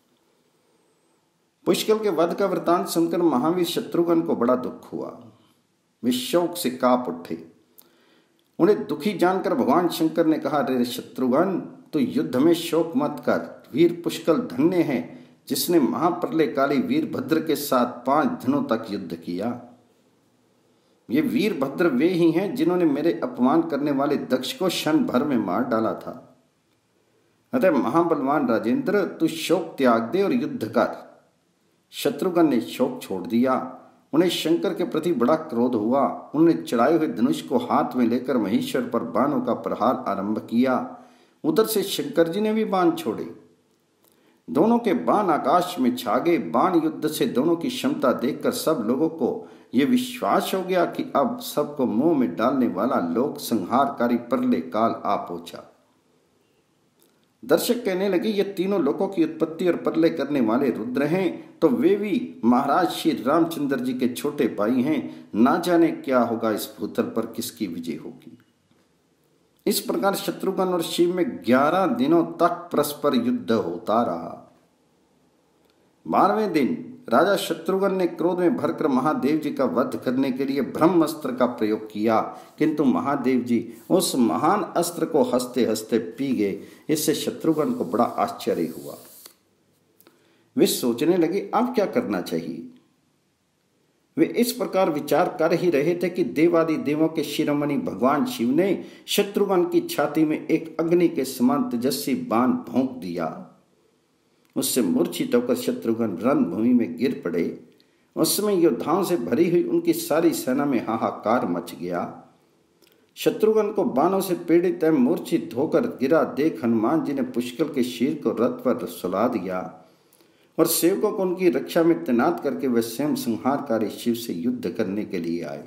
पुष्कल के वध का वृतांत सुनकर महावीर शत्रुघ्न को बड़ा दुख हुआ। वे शोक से कांप उठे। उन्हें दुखी जानकर भगवान शंकर ने कहा, रे शत्रुघ्न, तो युद्ध में शोक मत कर। वीर पुष्कल धन्य है जिसने महाप्रलयकाली वीरभद्र के साथ पांच दिनों तक युद्ध किया। ये वीरभद्र वे ही हैं जिन्होंने मेरे अपमान करने वाले दक्ष को क्षण भर में मार डाला था। अतः महाबलवान राजेंद्र, तू शोक त्याग दे और युद्ध कर। शत्रुघ्न ने शोक छोड़ दिया। उन्हें शंकर के प्रति बड़ा क्रोध हुआ। उन्होंने चढ़ाए हुए धनुष को हाथ में लेकर महेश्वर पर बाणों का प्रहार आरंभ किया। उधर से शंकर जी ने भी बाण छोड़े। दोनों के बाण आकाश में छा गए। बाण युद्ध से दोनों की क्षमता देखकर सब लोगों को यह विश्वास हो गया कि अब सबको मुंह में डालने वाला लोक संहारकारी प्रलय काल आ पहुंचा। दर्शक कहने लगे, ये तीनों लोकों की उत्पत्ति और प्रलय करने वाले रुद्र हैं, तो वे भी महाराज श्री रामचंद्र जी के छोटे भाई हैं। ना जाने क्या होगा, इस भूतल पर किसकी विजय होगी। इस प्रकार शत्रुघ्न और शिव में ग्यारह दिनों तक परस्पर युद्ध होता रहा। बारहवें दिन राजा शत्रुघ्न ने क्रोध में भरकर महादेव जी का वध करने के लिए ब्रह्मास्त्र का प्रयोग किया, किंतु महादेव जी उस महान अस्त्र को हंसते हंसते पी गए। इससे शत्रुघ्न को बड़ा आश्चर्य हुआ। वे सोचने लगे अब क्या करना चाहिए। वे इस प्रकार विचार कर ही रहे थे कि देवादि देवों के शिरोमणि भगवान शिव ने शत्रुघ्न की छाती में एक अग्नि के समान तेजस्वी बाण भोंक दिया। उससे मूर्छित होकर शत्रुघ्न रणभूमि में गिर पड़े। उस समय योद्धाओं से भरी हुई उनकी सारी सेना में हाहाकार मच गया। शत्रुघ्न को बाणों से पीड़ित एवं मूर्छित होकर गिरा देख हनुमान जी ने पुष्कर के शीर को रथ पर सुला दिया और सेवकों को उनकी रक्षा में तैनात करके वे स्वयं संहारकारी शिव से युद्ध करने के लिए आए।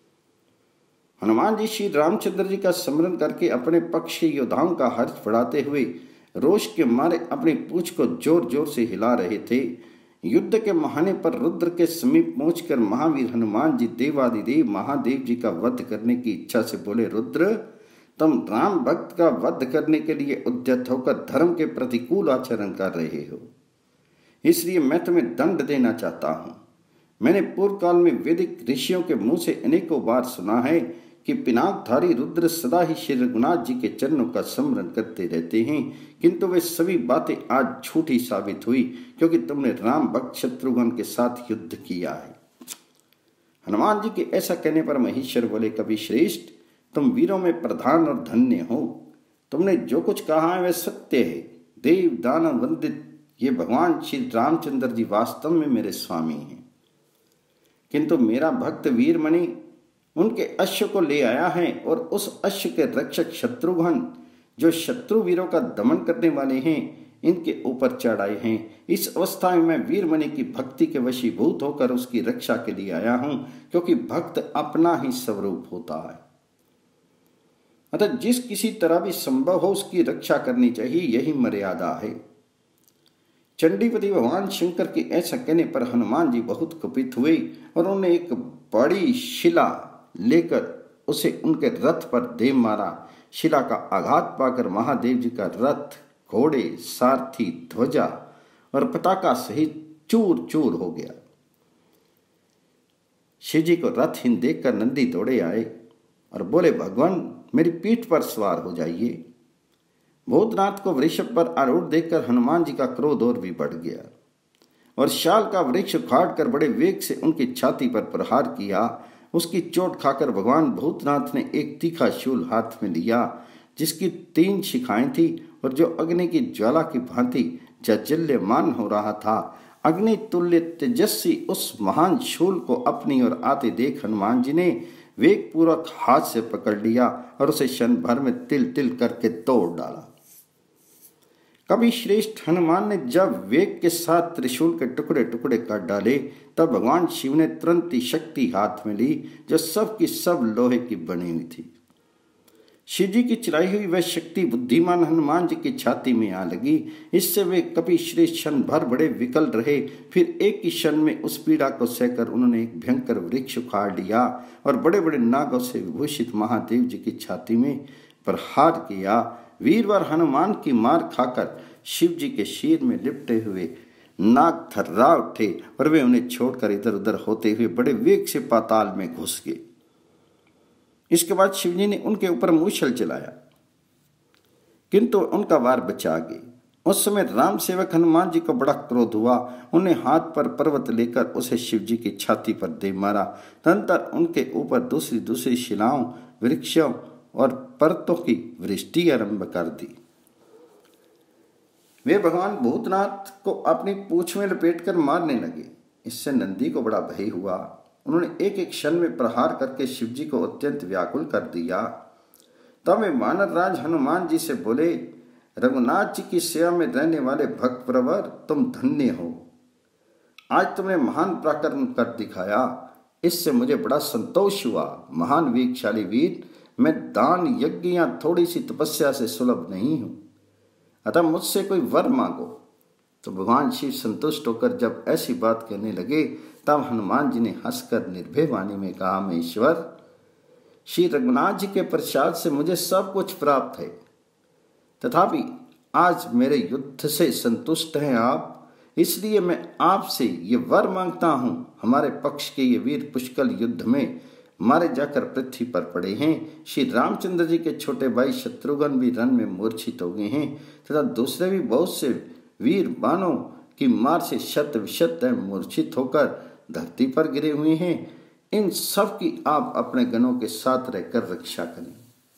हनुमान जी श्री रामचंद्र जी का स्मरण करके अपने पक्ष के योद्धाओं का हर्ष बढ़ाते हुए रोष के मारे अपनी पूंछ को जोर जोर से हिला रहे थे। युद्ध के महाने पर रुद्र के समीप पहुंचकर महावीर हनुमान जी देवादिदेव महादेव जी का वध करने की इच्छा से बोले, रुद्र, तुम राम भक्त का वध करने के लिए उद्यत होकर धर्म के प्रतिकूल आचरण कर रहे हो, इसलिए मैं तुम्हें दंड देना चाहता हूं। मैंने पूर्व काल में वैदिक ऋषियों के मुंह से अनेकों बार सुना है कि पिनाकधारी रुद्र सदा ही श्री रघुनाथ जी के चरणों का स्मरण करते रहते हैं, किंतु वे सभी बातें आज झूठी साबित हुई क्योंकि तुमने राम भक्त शत्रुघ्न के साथ युद्ध किया है। हनुमान जी के ऐसा कहने पर महेश्वर बोले, कवि श्रेष्ठ, तुम वीरों में प्रधान और धन्य हो। तुमने जो कुछ कहा है वह सत्य है। देव दानव वंदित ये भगवान श्री रामचंद्र जी वास्तव में मेरे स्वामी हैं, किंतु मेरा भक्त वीरमणि उनके अश्व को ले आया है और उस अश्व के रक्षक शत्रुघ्न जो शत्रु वीरों का दमन करने वाले हैं इनके ऊपर चढ़ आए हैं। इस अवस्था में मैं वीरमणि की भक्ति के वशीभूत होकर उसकी रक्षा के लिए आया हूं, क्योंकि भक्त अपना ही स्वरूप होता है। अतः जिस किसी तरह भी संभव हो उसकी रक्षा करनी चाहिए, यही मर्यादा है। चंडीपति भगवान शंकर के ऐसा कहने पर हनुमान जी बहुत कुपित हुए और उन्होंने एक बड़ी शिला लेकर उसे उनके रथ पर दे मारा। शिला का आघात पाकर महादेव जी का रथ, घोड़े, सारथी, ध्वजा और पताका सहित चूर चूर हो गया। शिव जी को रथहीन देखकर नंदी दौड़े आए और बोले, भगवान मेरी पीठ पर सवार हो जाइए। भूतनाथ को वृषभ पर आरूढ़ देखकर हनुमान जी का क्रोध और भी बढ़ गया और शाल का वृक्ष उखाड़ कर बड़े वेग से उनकी छाती पर प्रहार किया। उसकी चोट खाकर भगवान भूतनाथ ने एक तीखा शूल हाथ में लिया जिसकी तीन शिखाएं थी और जो अग्नि की ज्वाला की भांति जाज्वल्यमान हो रहा था। अग्नि तुल्य तेजस्वी उस महान शूल को अपनी ओर आते देख हनुमान जी ने वेग पूर्वक हाथ से पकड़ लिया और उसे क्षण भर में तिल तिल करके तोड़ डाला। कभी श्रेष्ठ हनुमान ने जब वेग के साथ त्रिशूल के टुकड़े टुकड़े कर डाले तब भगवान शिव ने तुरंत ही शक्ति हाथ में ली जो सब की सब लोहे की बनी हुई थी। शिव जी की चलाई हुई वह शक्ति बुद्धिमान हनुमान जी की छाती में आ लगी। इससे वे कभी श्रेष्ठ क्षण भर बड़े विकल रहे। फिर एक ही क्षण में उस पीड़ा को सहकर उन्होंने एक भयंकर वृक्ष उखाड़ लिया और बड़े बड़े नागों से विभूषित महादेव जी की छाती में प्रहार किया। वीरवर हनुमान की मार खाकर शिव जी के शीर में लिपटे हुए नाग थर्रा उठे और वे उन्हें छोड़कर इधर उधर होते हुए बड़े वेग से पाताल में घुस गए। इसके बाद शिवजी ने उनके ऊपर मूषल चलाया, किंतु उनका वार बचा गए। उस समय राम सेवक हनुमान जी को बड़ा क्रोध हुआ। उन्हें हाथ पर पर्वत लेकर उसे शिवजी की छाती पर दे मारा। तदंतर उनके ऊपर दूसरी दूसरी शिलाओं, वृक्षों और पर्वतों की वृष्टि आरंभ कर दी। वे भगवान भूतनाथ को अपनी पूंछ में लपेटकर मारने लगे। इससे नंदी को बड़ा भय हुआ। उन्होंने एक एक क्षण में प्रहार करके शिवजी को अत्यंत व्याकुल कर दिया। तब वे वानर राज हनुमान जी से बोले, रघुनाथ जी की सेवा में रहने वाले भक्त प्रवर, तुम धन्य हो। आज तुमने महान पराक्रम कर दिखाया, इससे मुझे बड़ा संतोष हुआ। महान वेगशाली वीर, मैं दान यज्ञ या थोड़ी सी तपस्या से सुलभ नहीं हूं, अतः मुझसे कोई वर मांगो। तो भगवान शिव संतुष्ट होकर जब ऐसी बात कहने लगे तब हनुमान जी ने हंसकर निर्भय वाणी में कहा, महेश्वर, श्री रघुनाथ जी के प्रसाद से मुझे सब कुछ प्राप्त है, तथापि आज मेरे युद्ध से संतुष्ट हैं आप, इसलिए मैं आपसे ये वर मांगता हूं, हमारे पक्ष के ये वीर पुष्कल युद्ध में मारे जाकर पृथ्वी पर पड़े हैं। श्री रामचंद्र जी के छोटे भाई शत्रुघ्न भी रण में मूर्छित हो गए हैं तथा दूसरे भी बहुत से वीर बाणों की मार से शत विशत मूर्छित होकर धरती पर गिरे हुए हैं। इन सब की आप अपने गणों के साथ रहकर रक्षा करें।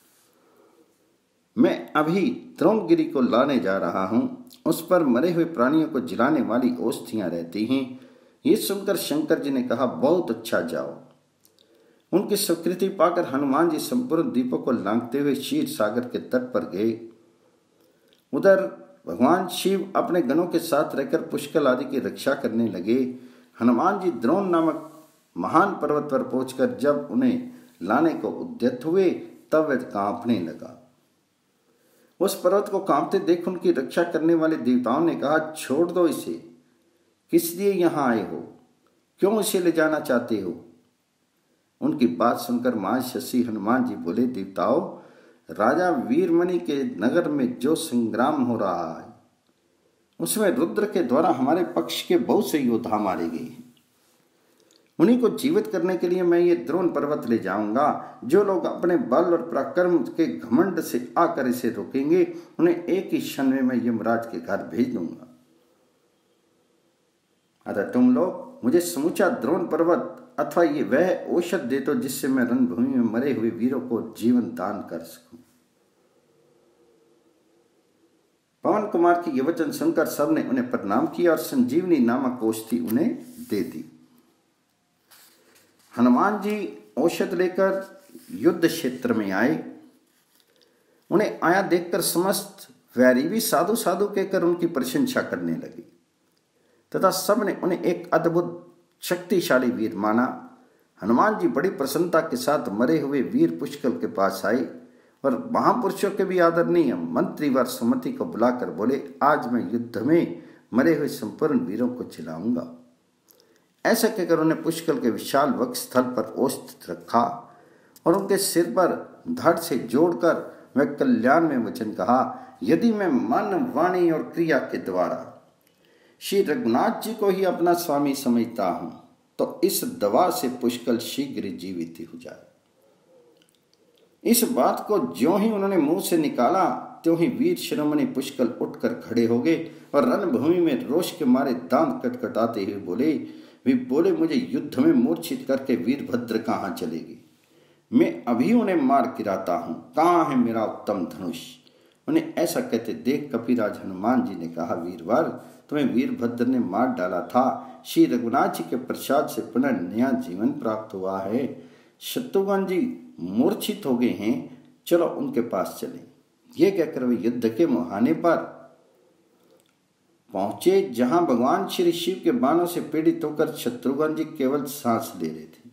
मैं अभी द्रोणगिरी को लाने जा रहा हूं, उस पर मरे हुए प्राणियों को जिलाने वाली औषधियां रहती हैं। ये सुनकर शंकर जी ने कहा, बहुत अच्छा, जाओ। उनकी स्वीकृति पाकर हनुमान जी संपूर्ण द्वीपों को लांघते हुए क्षीर सागर के तट पर गए। उधर भगवान शिव अपने गणों के साथ रहकर पुष्कल आदि की रक्षा करने लगे। हनुमान जी द्रोण नामक महान पर्वत पर पहुंचकर जब उन्हें लाने को उद्यत हुए तब वह कांपने लगा। उस पर्वत को कांपते देख उनकी रक्षा करने वाले देवताओं ने कहा, छोड़ दो इसे, किस लिए यहां आए हो, क्यों इसे ले जाना चाहते हो? उनकी बात सुनकर महाशशि हनुमान जी बोले, देवताओं, राजा वीरमणि के नगर में जो संग्राम हो रहा है उसमें रुद्र के द्वारा हमारे पक्ष के बहुत से योद्धा मारे गए हैं। उन्हीं को जीवित करने के लिए मैं ये द्रोण पर्वत ले जाऊंगा। जो लोग अपने बल और पराक्रम के घमंड से आकर इसे रोकेंगे, उन्हें एक ही क्षण में मैं यमराज के घर भेज दूंगा। अतः तुम लोग मुझे समूचा द्रोण पर्वत अथवा ये वह औषध दे दो जिससे मैं रणभूमि में मरे हुए वीरों को जीवन दान कर सकूं। पवन कुमार की ये वचन सुनकर सबने उन्हें प्रणाम किया और संजीवनी नामक औषधि उन्हें दे दी। हनुमान जी औषध लेकर युद्ध क्षेत्र में आए। उन्हें आया देखकर समस्त वैरी भी साधु साधु कहकर उनकी प्रशंसा करने लगे तथा सबने उन्हें एक अद्भुत शक्तिशाली वीर माना। हनुमान जी बड़ी प्रसन्नता के साथ मरे हुए वीर पुष्कल के पास आए और महापुरुषों के भी आदरणीय मंत्री व सुमति को बुलाकर बोले, आज मैं युद्ध में मरे हुए संपूर्ण वीरों को चिल्लाऊंगा। ऐसा कहकर उन्हें पुष्कल के विशाल वक्ष स्थल पर औषध रखा और उनके सिर पर धड़ से जोड़कर वह कल्याण में वचन कहा, यदि मैं मन, वाणी और क्रिया के द्वारा श्री रघुनाथ जी को ही अपना स्वामी समझता हूं तो इस दवा से पुष्कल शीघ्र जीवित हो जाए। इस बात को ज्यों ही उन्होंने मुंह से निकाला त्यों ही वीर शिरोमणि पुष्कल उठकर खड़े हो गए और रणभूमि में रोष के मारे दांत कटकटाते हुए बोले वे बोले मुझे युद्ध में मूर्छित करके वीरभद्र कहाँ चलेगी? मैं अभी उन्हें मार गिराता हूँ, कहाँ है मेरा उत्तम धनुष? उन्हें ऐसा कहते देख कपिराज हनुमान जी ने कहा, वीरवर, तुम्हें वीरभद्र ने मार डाला था, श्री रघुनाथ जी के प्रसाद से पुनः नया जीवन प्राप्त हुआ है। शत्रुघ्न जी मूर्छित हो गए हैं, चलो उनके पास चले। ये कहकर वे युद्ध के मुहाने पर पहुंचे जहां भगवान श्री शिव के बाणों से पीड़ित होकर शत्रुघ्न जी केवल सांस ले रहे थे।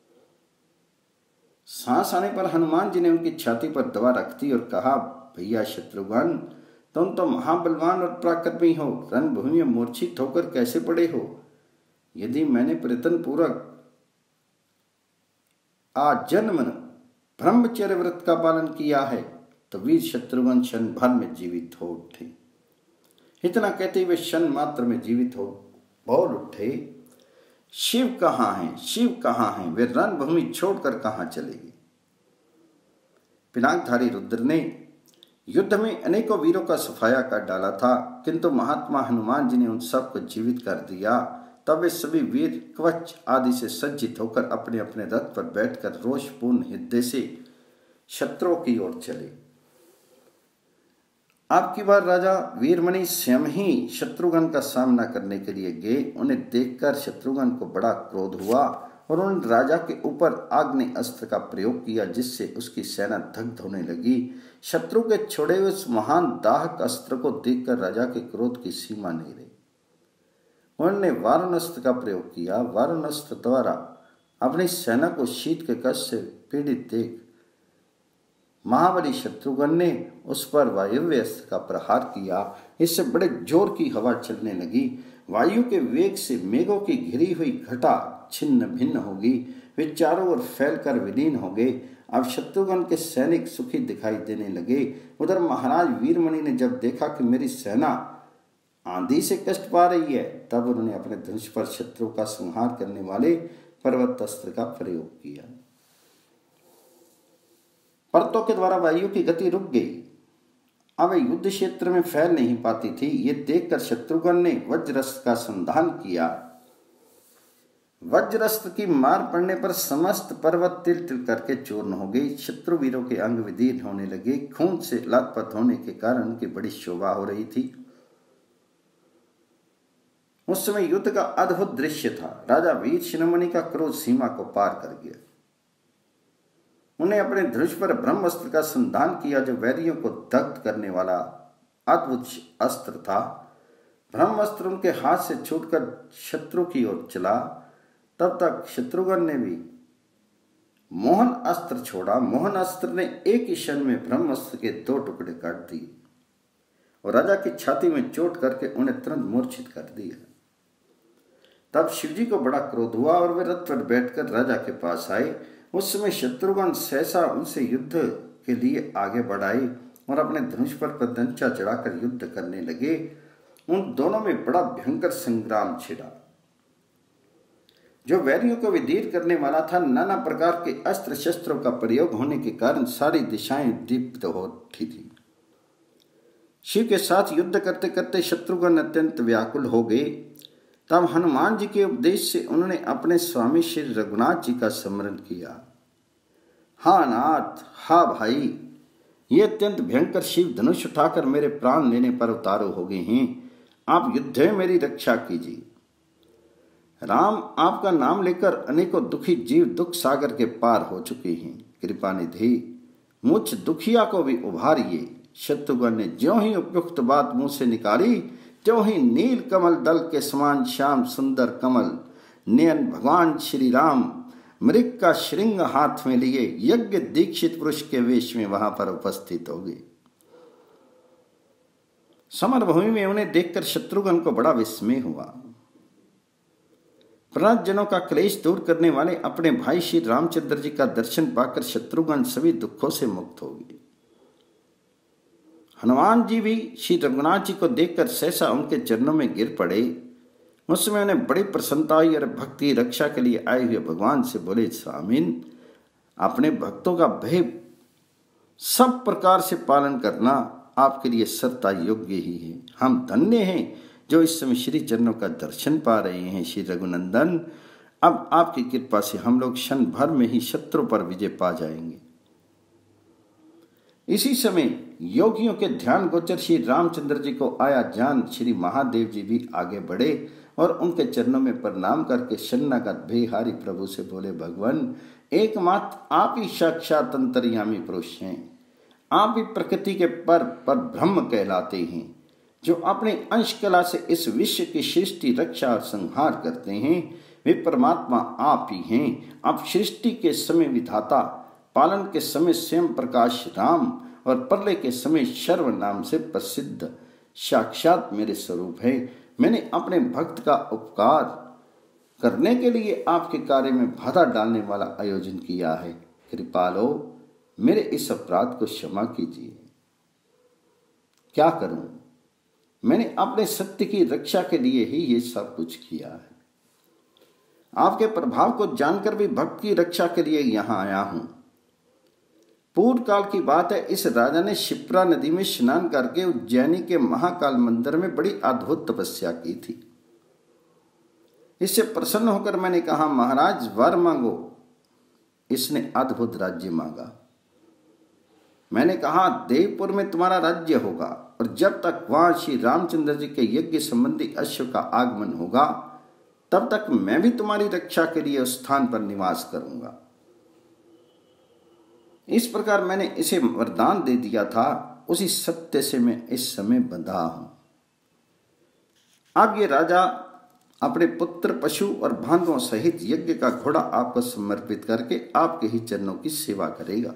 सांस आने पर हनुमान जी ने उनकी छाती पर दवा रख दी और कहा, भैया शत्रुघ्न, तुम तो महाबलवान और पराक्रमी हो, रणभूमि में मूर्छित होकर कैसे पड़े हो? यदि मैंने प्रयत्न पूर्वक आजन्म ब्रह्मचर्य व्रत का पालन किया है तो वीर शत्रुघ्न क्षण भर में जीवित हो उठे। इतना कहते हुए क्षण मात्र में जीवित हो बोल उठे, शिव कहाँ हैं? शिव कहाँ हैं? वे रणभूमि छोड़कर कहाँ चलेगी? पिनाकधारी रुद्र ने युद्ध में अनेकों वीरों का सफाया कर डाला था, किंतु महात्मा हनुमान जी ने उन सबको जीवित कर दिया। तब वे सभी वीर कवच आदि से सज्जित होकर अपने अपने रथ पर बैठकर रोषपूर्ण हृदय से शत्रुओं की ओर चले। अब की बार राजा वीरमणि स्वयं ही शत्रुघ्न का सामना करने के लिए गए। उन्हें देखकर शत्रुघ्न को बड़ा क्रोध हुआ और उन्होंने राजा के ऊपर आग्नेय अस्त्र का प्रयोग किया, जिससे उसकी सेना दग्ध होने लगी। शत्रु के छोड़े हुए उस महान दाहक अस्त्र को देखकर राजा के क्रोध की सीमा नहीं रही। उन्होंने वारुणास्त्र का प्रयोग किया। वारुणास्त्र द्वारा अपनी सेना को शीत के कष्ट से पीड़ित देख महाबली शत्रुघ्न ने उस पर वायव्य अस्त्र का प्रहार किया। इससे बड़े जोर की हवा चलने लगी। वायु के वेग से मेघों की घिरी हुई घटा छिन्न भिन्न होगी, वे चारों ओर फैलकर विलीन हो गए। अब शत्रुघ्न के सैनिक सुखी दिखाई देने लगे। उधर महाराज वीरमणि ने जब देखा कि मेरी सेना आंधी से कष्ट पा रही है, तब उन्होंने अपने धनुष पर शत्रु का संहार करने वाले पर्वत अस्त्र का प्रयोग किया। पर्वतों के द्वारा वायु की गति रुक गई। अब युद्ध क्षेत्र में फैल नहीं पाती थी। ये देखकर शत्रुघ्न ने वज्रस्त्र का संधान किया। वज्रस्त्र की मार पड़ने पर समस्त पर्वत तिल तिल करके चूर्ण हो गई। शत्रु वीरों के अंग विदीर्ण होने लगे। खून से लथपथ होने के कारण उनकी बड़ी शोभा हो रही थी। उस समय युद्ध का अद्भुत दृश्य था। राजा वीर शिरोमणि का क्रोध सीमा को पार कर गया। उन्हें अपने धनुष पर ब्रह्मास्त्र का संधान किया, जो वैरियों को दग्ध करने वाला अद्भुत अस्त्र था। ब्रह्मास्त्र उनके हाथ से छूटकर शत्रु की ओर चला। तब तक शत्रुघ्न ने भी मोहन अस्त्र छोड़ा। मोहन अस्त्र ने एक ही क्षण में ब्रह्मास्त्र के दो टुकड़े काट दिए और राजा की छाती में चोट करके उन्हें तुरंत मूर्छित कर दिया। तब शिवजी को बड़ा क्रोध हुआ और वे रथ पर बैठकर राजा के पास आए। उस समय शत्रुघ्न सहसा उनसे युद्ध के लिए आगे बढ़ाए और अपने धनुष पर प्रदंचा चढ़ाकर युद्ध करने लगे। उन दोनों में बड़ा भयंकर संग्राम छिड़ा, जो वैरियों को विदीर्ण करने वाला था। नाना प्रकार के अस्त्र शस्त्रों का प्रयोग होने के कारण सारी दिशाएं दीप्त हो उठी थी। शिव के साथ युद्ध करते करते शत्रुघ्न अत्यंत व्याकुल हो गए। तब हनुमान जी के उपदेश से उन्होंने अपने स्वामी श्री रघुनाथ जी का स्मरण किया। हाँ नाथ, हाँ भाई, ये अत्यंत भयंकर शिव धनुष उठाकर मेरे प्राण लेने पर उतारू हो गए हैं। आप युद्ध में मेरी रक्षा कीजिए। राम, आपका नाम लेकर अनेकों दुखी जीव दुख सागर के पार हो चुके हैं। कृपा निधि, मुझ दुखिया को भी उभारिए। शत्रुघ्न ने ज्यों ही उपयुक्त बात मुंह से निकाली, त्यों ही नील कमल दल के समान श्याम सुंदर कमल नयन भगवान श्री राम मृग का श्रृंग हाथ में लिए यज्ञ दीक्षित पुरुष के वेश में वहां पर उपस्थित हो गए। समरभूमि में उन्हें देखकर शत्रुघ्न को बड़ा विस्मय हुआ। प्राण जनों का क्लेश दूर करने वाले अपने भाई श्री रामचंद्र जी का दर्शन पाकर शत्रुघ्न सभी दुखों से मुक्त हो गए। हनुमान जी भी श्री रघुनाथ जी को देखकर सहसा उनके चरणों में गिर पड़े। उस समय उन्हें बड़ी प्रसन्नता हुई और भक्ति रक्षा के लिए आए हुए भगवान से बोले, स्वामिन, अपने भक्तों का भय सब प्रकार से पालन करना आपके लिए सर्वथा योग्य ही है। हम धन्य हैं जो इस समय श्री चरणों का दर्शन पा रहे हैं। श्री रघुनंदन, अब आपकी कृपा से हम लोग क्षण भर में ही शत्रु पर विजय पा जाएंगे। इसी समय योगियों के ध्यान गोचर श्री रामचंद्र जी को आया जान श्री महादेव जी भी आगे बढ़े और उनके चरणों में प्रणाम करके शरणागत भेहारी प्रभु से बोले, भगवान, एकमात्र आप ही साक्षात अंतर्यामी पुरुष हैं। आप ही प्रकृति के पर पर ब्रह्म कहलाते हैं, जो अपने अंश कला से इस विश्व की सृष्टि रक्षा और संहार करते हैं। वे परमात्मा आप ही हैं। आप सृष्टि के समय विधाता, पालन के समय स्वयं प्रकाश राम और प्रलय के समय सर्व नाम से प्रसिद्ध साक्षात मेरे स्वरूप है। मैंने अपने भक्त का उपकार करने के लिए आपके कार्य में बाधा डालने वाला आयोजन किया है। कृपालो, मेरे इस अपराध को क्षमा कीजिए। क्या करूं? मैंने अपने सत्य की रक्षा के लिए ही ये सब कुछ किया है। आपके प्रभाव को जानकर भी भक्त की रक्षा के लिए यहां आया हूं। पूर्व काल की बात है, इस राजा ने शिप्रा नदी में स्नान करके उज्जैनी के महाकाल मंदिर में बड़ी अद्भुत तपस्या की थी। इससे प्रसन्न होकर मैंने कहा, महाराज वर मांगो। इसने अद्भुत राज्य मांगा। मैंने कहा, देवपुर में तुम्हारा राज्य होगा और जब तक वहां श्री रामचंद्र जी के यज्ञ संबंधी अश्व का आगमन होगा, तब तक मैं भी तुम्हारी रक्षा के लिए उस स्थान पर निवास करूंगा। इस प्रकार मैंने इसे वरदान दे दिया था। उसी सत्य से मैं इस समय बंधा हूं। अब ये राजा अपने पुत्र, पशु और बांधवों सहित यज्ञ का घोड़ा आपको समर्पित करके आपके ही चरणों की सेवा करेगा।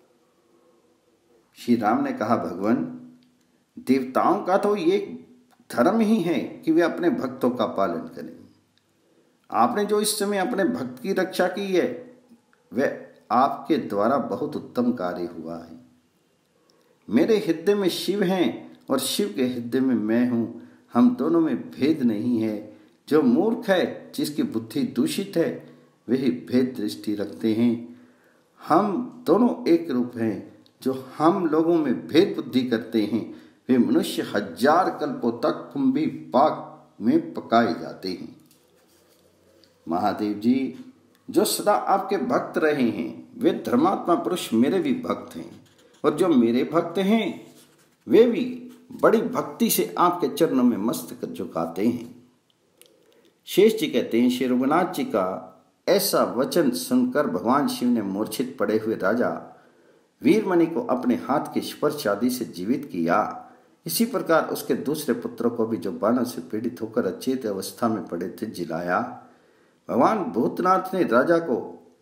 श्री राम ने कहा, भगवान, देवताओं का तो ये धर्म ही है कि वे अपने भक्तों का पालन करें। आपने जो इस समय अपने भक्त की रक्षा की है वह आपके द्वारा बहुत उत्तम कार्य हुआ है। मेरे हृदय में शिव हैं और शिव के हृदय में मैं हूं, हम दोनों में भेद नहीं है। जो मूर्ख है, जिसकी बुद्धि दूषित है, वही भेद दृष्टि रखते हैं। हम दोनों एक रूप हैं। जो हम लोगों में भेद बुद्धि करते हैं वे मनुष्य हजार कल्पों तक कुंभी पाक में पकाए जाते हैं। महादेव जी, जो सदा आपके भक्त रहे हैं वे धर्मात्मा पुरुष मेरे भी भक्त हैं, और जो मेरे भक्त हैं वे भी बड़ी भक्ति से आपके चरणों में मस्तक झुकाते हैं। शेष जी कहते हैं, श्री रघुनाथ जी का ऐसा वचन सुनकर भगवान शिव ने मूर्छित पड़े हुए राजा वीरमणि को अपने हाथ के स्पर्श आदि से जीवित किया। इसी प्रकार उसके दूसरे पुत्रों को भी जो बाणों से पीड़ित होकर अचेत अवस्था में पड़े थे जिलाया। भगवान भूतनाथ ने राजा को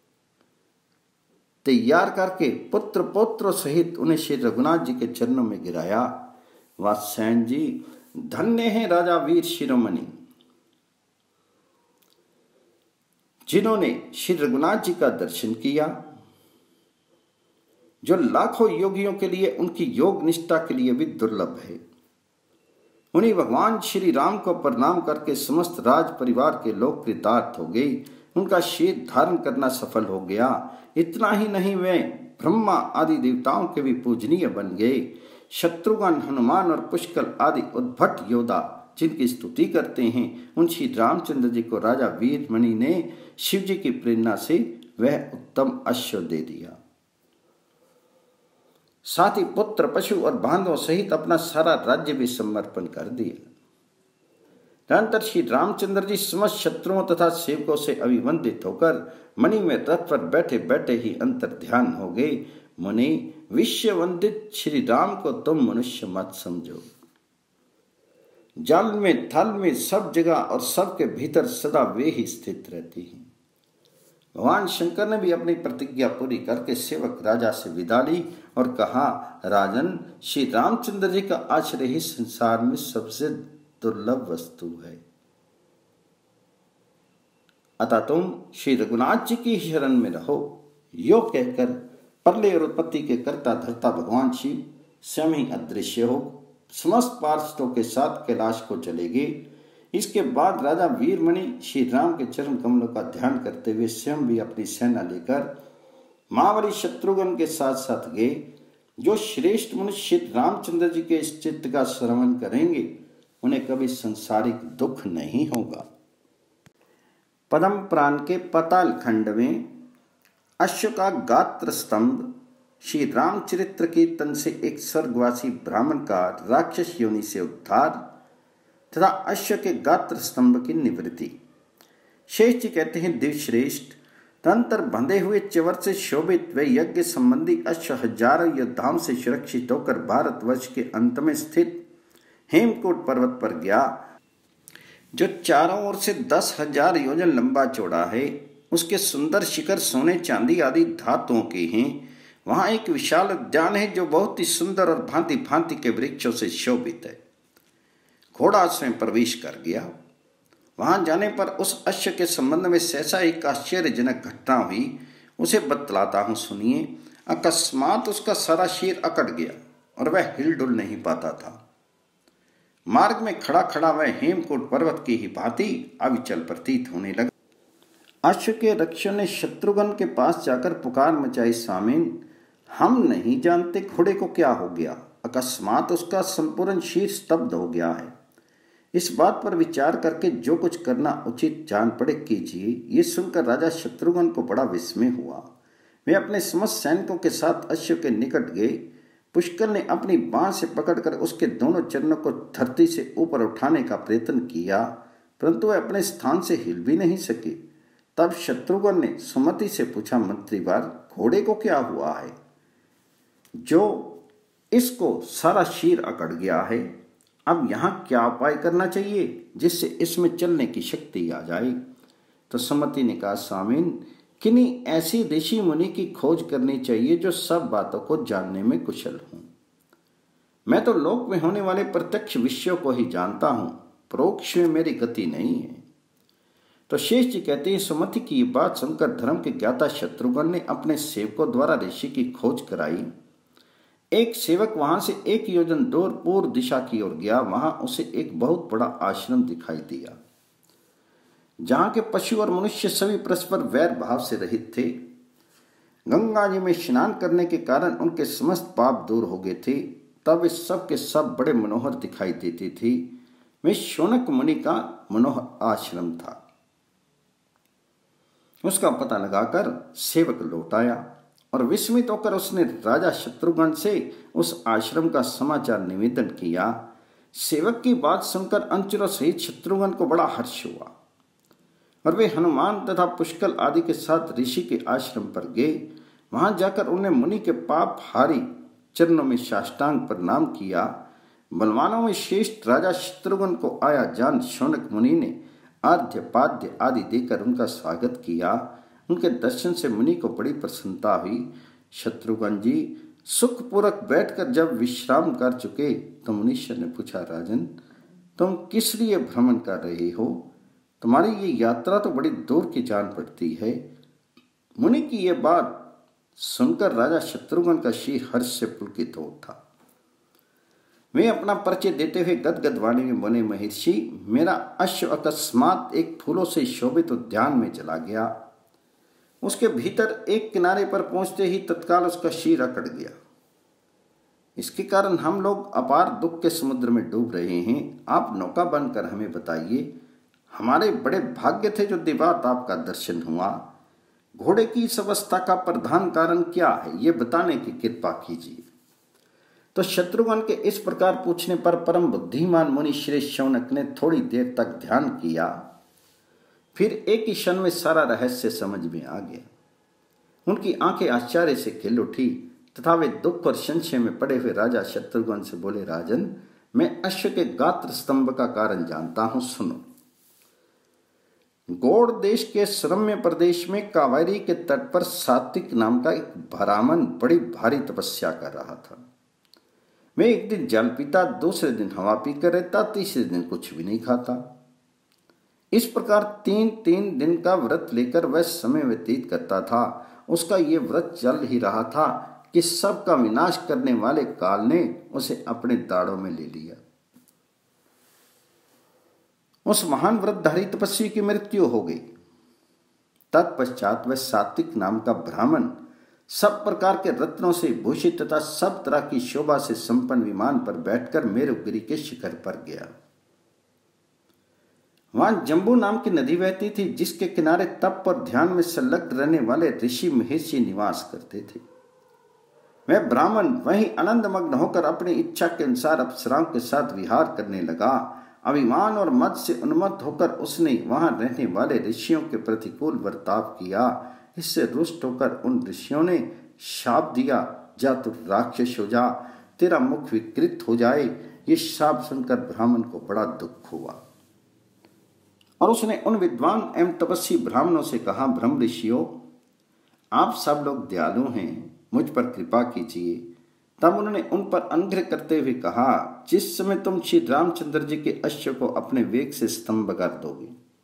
तैयार करके पुत्र पौत्रों सहित उन्हें श्री रघुनाथ जी के चरणों में गिराया। वात्स्यायन जी, धन्य है राजा वीर शिरोमणि, जिन्होंने श्री रघुनाथ जी का दर्शन किया, जो लाखों योगियों के लिए उनकी योग निष्ठा के लिए भी दुर्लभ है। उन्हीं भगवान श्री राम को प्रणाम करके समस्त राज परिवार के लोग कृतार्थ हो गए। उनका शीत धारण करना सफल हो गया। इतना ही नहीं, वे ब्रह्मा आदि देवताओं के भी पूजनीय बन गए। शत्रुघ्न, हनुमान और पुष्कर आदि उद्भट योद्धा जिनकी स्तुति करते हैं, उन श्री रामचंद्र जी को राजा वीरमणि ने शिव जी की प्रेरणा से वह उत्तम अश्व दे दिया। साथ ही पुत्र, पशु और बांधवों सहित अपना सारा राज्य भी समर्पण कर दिया। तदनंतर श्री रामचंद्र जी समस्त शत्रुओं तथा सेवकों से अभिवंदित होकर मणि में रथ पर बैठे बैठे ही अंतर ध्यान हो गए। मुनि, विश्व वंदित श्री राम को तुम मनुष्य मत समझो। जल में, थल में, सब जगह और सबके भीतर सदा वे ही स्थित रहती हैं। भगवान शंकर ने भी अपनी प्रतिज्ञा पूरी करके सेवक राजा से विदा ली और कहा, राजन, श्री रामचंद्र जी का आश्रय ही संसार में सबसे दुर्लभ वस्तु है। अतः तुम श्री रघुनाथ जी की शरण में रहो। यो कहकर प्रलय और उत्पत्ति के कर्ता धर्ता भगवान शिव स्वयं ही अदृश्य हो समस्त पार्षदों के साथ कैलाश को चले गए। इसके बाद राजा वीरमणि श्री राम के चरण कमलों का ध्यान करते हुए स्वयं भी अपनी सेना लेकर महाबली शत्रुघ्न के साथ साथ गए। जो श्रेष्ठ मनुष्य रामचंद्र जी के इस चित्त का श्रवण करेंगे उन्हें कभी संसारिक दुख नहीं होगा। पद्म पुराण के पाताल खंड में अश्व का गात्र स्तंभ, श्री रामचरित्र कीर्तन से एक स्वर्गवासी ब्राह्मण का राक्षस योनि से उद्धार तथा अश्व के गात्र स्तंभ की निवृत्ति। शेष जी कहते हैं, दिव्यश्रेष्ठ तंत्र बंधे हुए चवर से शोभित व यज्ञ संबंधी अश्व हजारों योद्धाओं से सुरक्षित होकर भारतवर्ष के अंत में स्थित हेमकूट पर्वत पर गया, जो चारों ओर से दस हजार योजन लंबा चौड़ा है। उसके सुंदर शिखर सोने चांदी आदि धातुओं के हैं। वहां एक विशाल उद्यान है जो बहुत ही सुंदर और भांति भांति के वृक्षों से शोभित है। घोड़ा उसमें प्रवेश कर गया। वहां जाने पर उस अश्व के संबंध में सहसा एक आश्चर्यजनक घटना हुई, उसे बतलाता हूं, सुनिए। अकस्मात उसका सारा शीर अकड़ गया और वह हिलडुल नहीं पाता था। मार्ग में खड़ा खड़ा वह हेमकूट पर्वत की ही भांति अविचल प्रतीत होने लगा। अश्व के रक्षकों ने शत्रुघ्न के पास जाकर पुकार मचाई, स्वामिन, हम नहीं जानते घोड़े को क्या हो गया, अकस्मात उसका संपूर्ण शीर स्तब्ध हो गया है। इस बात पर विचार करके जो कुछ करना उचित जान पड़े कीजिए। ये सुनकर राजा शत्रुघ्न को बड़ा विस्मय हुआ। वे अपने समस्त सैनिकों के साथ अश्व के निकट गए। पुष्कर ने अपनी बांह से पकड़कर उसके दोनों चरणों को धरती से ऊपर उठाने का प्रयत्न किया, परंतु वह अपने स्थान से हिल भी नहीं सके। तब शत्रुघ्न ने सुमति से पूछा, मंत्रीवर, घोड़े को क्या हुआ है जो इसको सारा शीर अकड़ गया है? अब यहाँ क्या उपाय करना चाहिए जिससे इसमें चलने की शक्ति आ जाए? तो सुमति ने कहा, स्वामिन, किन्हीं ऐसी ऋषि मुनि की खोज करनी चाहिए जो सब बातों को जानने में कुशल हों। मैं तो लोक में होने वाले प्रत्यक्ष विषयों को ही जानता हूं, परोक्ष में मेरी गति नहीं है। तो शेष जी कहते हैं, सुमति की ये बात सुनकर धर्म के ज्ञाता शत्रुघ्न ने अपने सेवकों द्वारा ऋषि की खोज कराई। एक सेवक वहां से एक योजन दूर पूर्व दिशा की ओर गया। वहां उसे एक बहुत बड़ा आश्रम दिखाई दिया, जहां के पशु और मनुष्य सभी परस्पर वैर भाव से रहित थे। गंगा जी में स्नान करने के कारण उनके समस्त पाप दूर हो गए थे। तब इस सब के सब बड़े मनोहर दिखाई देते थे। वे शौनक मुनि का मनोहर आश्रम था। उसका पता लगाकर सेवक लौट आया और विस्मित होकर उसने राजा शत्रुघ्न से उस आश्रम का समाचार निवेदन किया। सेवक की बात सुनकर अंचुरों सहित शत्रुघ्न को बड़ा हर्ष हुआ और वे हनुमान तथा पुष्कल आदि के साथ ऋषि के आश्रम पर गए। वहां जाकर उन्हें मुनि के पाप हारी चरणों में साष्टांग प्रणाम किया। बलवानों में श्रेष्ठ राजा शत्रुघ्न को आया जान शौनक मुनि ने आद्य पाद्य आदि देकर उनका स्वागत किया। उनके दर्शन से मुनि को बड़ी प्रसन्नता हुई। शत्रुघ्न जी सुखपूर्वक बैठकर जब विश्राम कर चुके तो मुनीश्वर ने पूछा, राजन तुम किस लिए भ्रमण कर रहे हो? तुम्हारी ये यात्रा तो बड़ी दूर की जान पड़ती है। मुनि की यह बात सुनकर राजा शत्रुघ्न का शीर हर्ष से पुलकित हो उठा। वे अपना परिचय देते हुए गदगद वाणी में बोले, महर्षि मेरा अश्व अकस्मात एक फूलों से शोभित उद्यान में चला गया। उसके भीतर एक किनारे पर पहुंचते ही तत्काल उसका शीर अकड़ गया। इसके कारण हम लोग अपार दुख के समुद्र में डूब रहे हैं। आप नौका बनकर हमें बताइए। हमारे बड़े भाग्य थे जो दिवात आपका दर्शन हुआ। घोड़े की इस अवस्था का प्रधान कारण क्या है, ये बताने की कृपा कीजिए। तो शत्रुघ्न के इस प्रकार पूछने पर परम बुद्धिमान मुनि श्रेष्ठ शौनक ने थोड़ी देर तक ध्यान किया। फिर एक ही क्षण में सारा रहस्य समझ में आ गया। उनकी आंखें आश्चर्य से खिल उठी तथा वे दुख और संशय में पड़े हुए राजा शत्रुघ्न से बोले, राजन मैं अश्व के गात्र स्तंभ का कारण जानता हूं, सुनो। गौड़ देश के सुरम्य प्रदेश में कावेरी के तट पर सात्विक नाम का एक ब्राह्मण बड़ी भारी तपस्या कर रहा था। वे एक दिन जल पीता, दूसरे दिन हवा पीकर रहता, तीसरे दिन कुछ भी नहीं खाता। इस प्रकार तीन तीन दिन का व्रत लेकर वह समय व्यतीत करता था। उसका ये व्रत चल ही रहा था कि सबका विनाश करने वाले काल ने उसे अपने दाड़ों में ले लिया। उस महान व्रतधारी तपस्वी की मृत्यु हो गई। तत्पश्चात वह सात्विक नाम का ब्राह्मण सब प्रकार के रत्नों से भूषित तथा सब तरह की शोभा से संपन्न विमान पर बैठकर मेरुगिरी के शिखर पर गया। वहां जम्बू नाम की नदी बहती थी, जिसके किनारे तप और ध्यान में संलग्न रहने वाले ऋषि महर्षि निवास करते थे। वह ब्राह्मण वहीं आनंद मग्न होकर अपनी इच्छा के अनुसार अप्सराओं के साथ विहार करने लगा। अभिमान और मद से उन्मत्त होकर उसने वहां रहने वाले ऋषियों के प्रतिकूल बर्ताव किया। इससे रुष्ट होकर उन ऋषियों ने शाप दिया, जा तू राक्षस हो जा, तेरा मुख विकृत हो जाए। ये शाप सुनकर ब्राह्मण को बड़ा दुख हुआ और उसने उन विद्वान एवं तपस्वी ब्राह्मणों से कहा, ब्रह्म ऋषियों आप सब लोग दयालु हैं, मुझ पर कृपा कीजिए। तब उन्होंने उन पर अनुग्रह करते हुए कहा, जिस समय तुम श्री रामचंद्र जी के अश्व को अपने वेग से स्तंभ कर दोगे,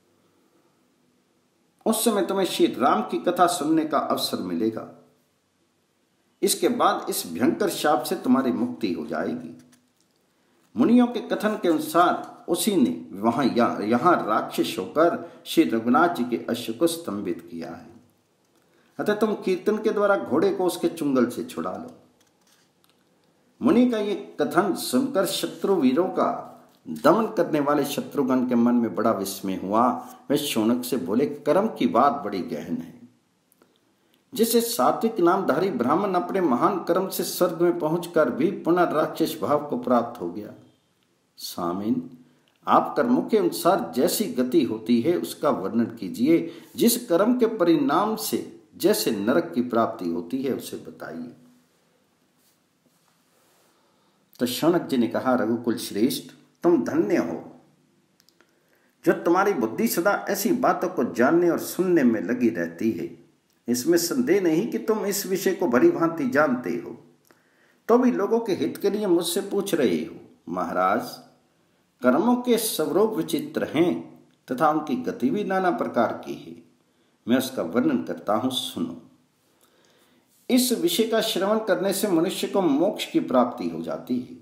उस समय तुम्हें श्री राम की कथा सुनने का अवसर मिलेगा। इसके बाद इस भयंकर शाप से तुम्हारी मुक्ति हो जाएगी। मुनियों के कथन के अनुसार उसी ने वहां यहां राक्षस होकर श्री रघुनाथ जी के अश्व को स्तंभित किया है। अतः तुम कीर्तन के द्वारा घोड़े को उसके चुंगल से छुड़ा लो। मुनि का ये कथन सुनकर शत्रु वीरों का दमन करने वाले शत्रुघ्न के मन में बड़ा विस्मय हुआ। वे शौनक से बोले, कर्म की बात बड़ी गहन है। जिसे सात्विक नामधारी ब्राह्मण अपने महान कर्म से स्वर्ग में पहुंचकर भी पुनः राक्षस भाव को प्राप्त हो गया। स्वामिन, आप कर्मों के अनुसार जैसी गति होती है उसका वर्णन कीजिए। जिस कर्म के परिणाम से जैसे नरक की प्राप्ति होती है उसे बताइए। तो शौनक जी ने कहा, रघुकुल श्रेष्ठ, तुम धन्य हो जो तुम्हारी बुद्धि सदा ऐसी बातों को जानने और सुनने में लगी रहती है। इसमें संदेह नहीं कि तुम इस विषय को भली भांति जानते हो। तो भी लोगों के हित के लिए मुझसे पूछ रहे हो। महाराज, कर्मों के स्वरूप विचित्र हैं तथा उनकी गति भी नाना प्रकार की है। मैं उसका वर्णन करता हूं, सुनो। इस विषय का श्रवण करने से मनुष्य को मोक्ष की प्राप्ति हो जाती है।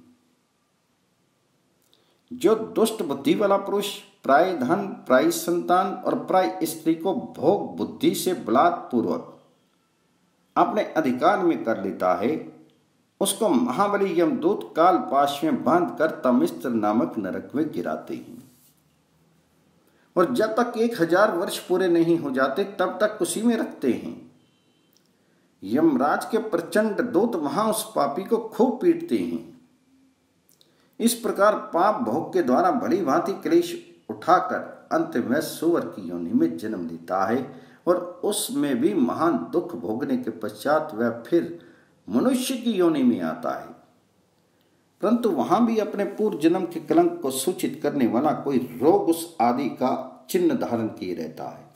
जो दुष्ट बुद्धि वाला पुरुष प्राय धन, प्राय संतान और प्राय स्त्री को भोग बुद्धि से बलात्पूर्वक अपने अधिकार में कर लेता है, उसको महाबली यमदूत काल पाश में बांध कर तमिस्त्र नामक नरक में गिराते हैं और जब तक एक हजार वर्ष पूरे नहीं हो जाते तब तक उसी में रखते हैं। यमराज के प्रचंड दूत वहां उस पापी को खूब पीटते हैं। इस प्रकार पाप भोग के द्वारा भली भांति क्लेश उठाकर अंत में सुअर की योनि में जन्म लेता है और उसमें भी महान दुख भोगने के पश्चात वह फिर मनुष्य की योनि में आता है, परंतु वहां भी अपने पूर्व जन्म के कलंक को सूचित करने वाला कोई रोग उस आदि का चिन्ह धारण किए रहता है।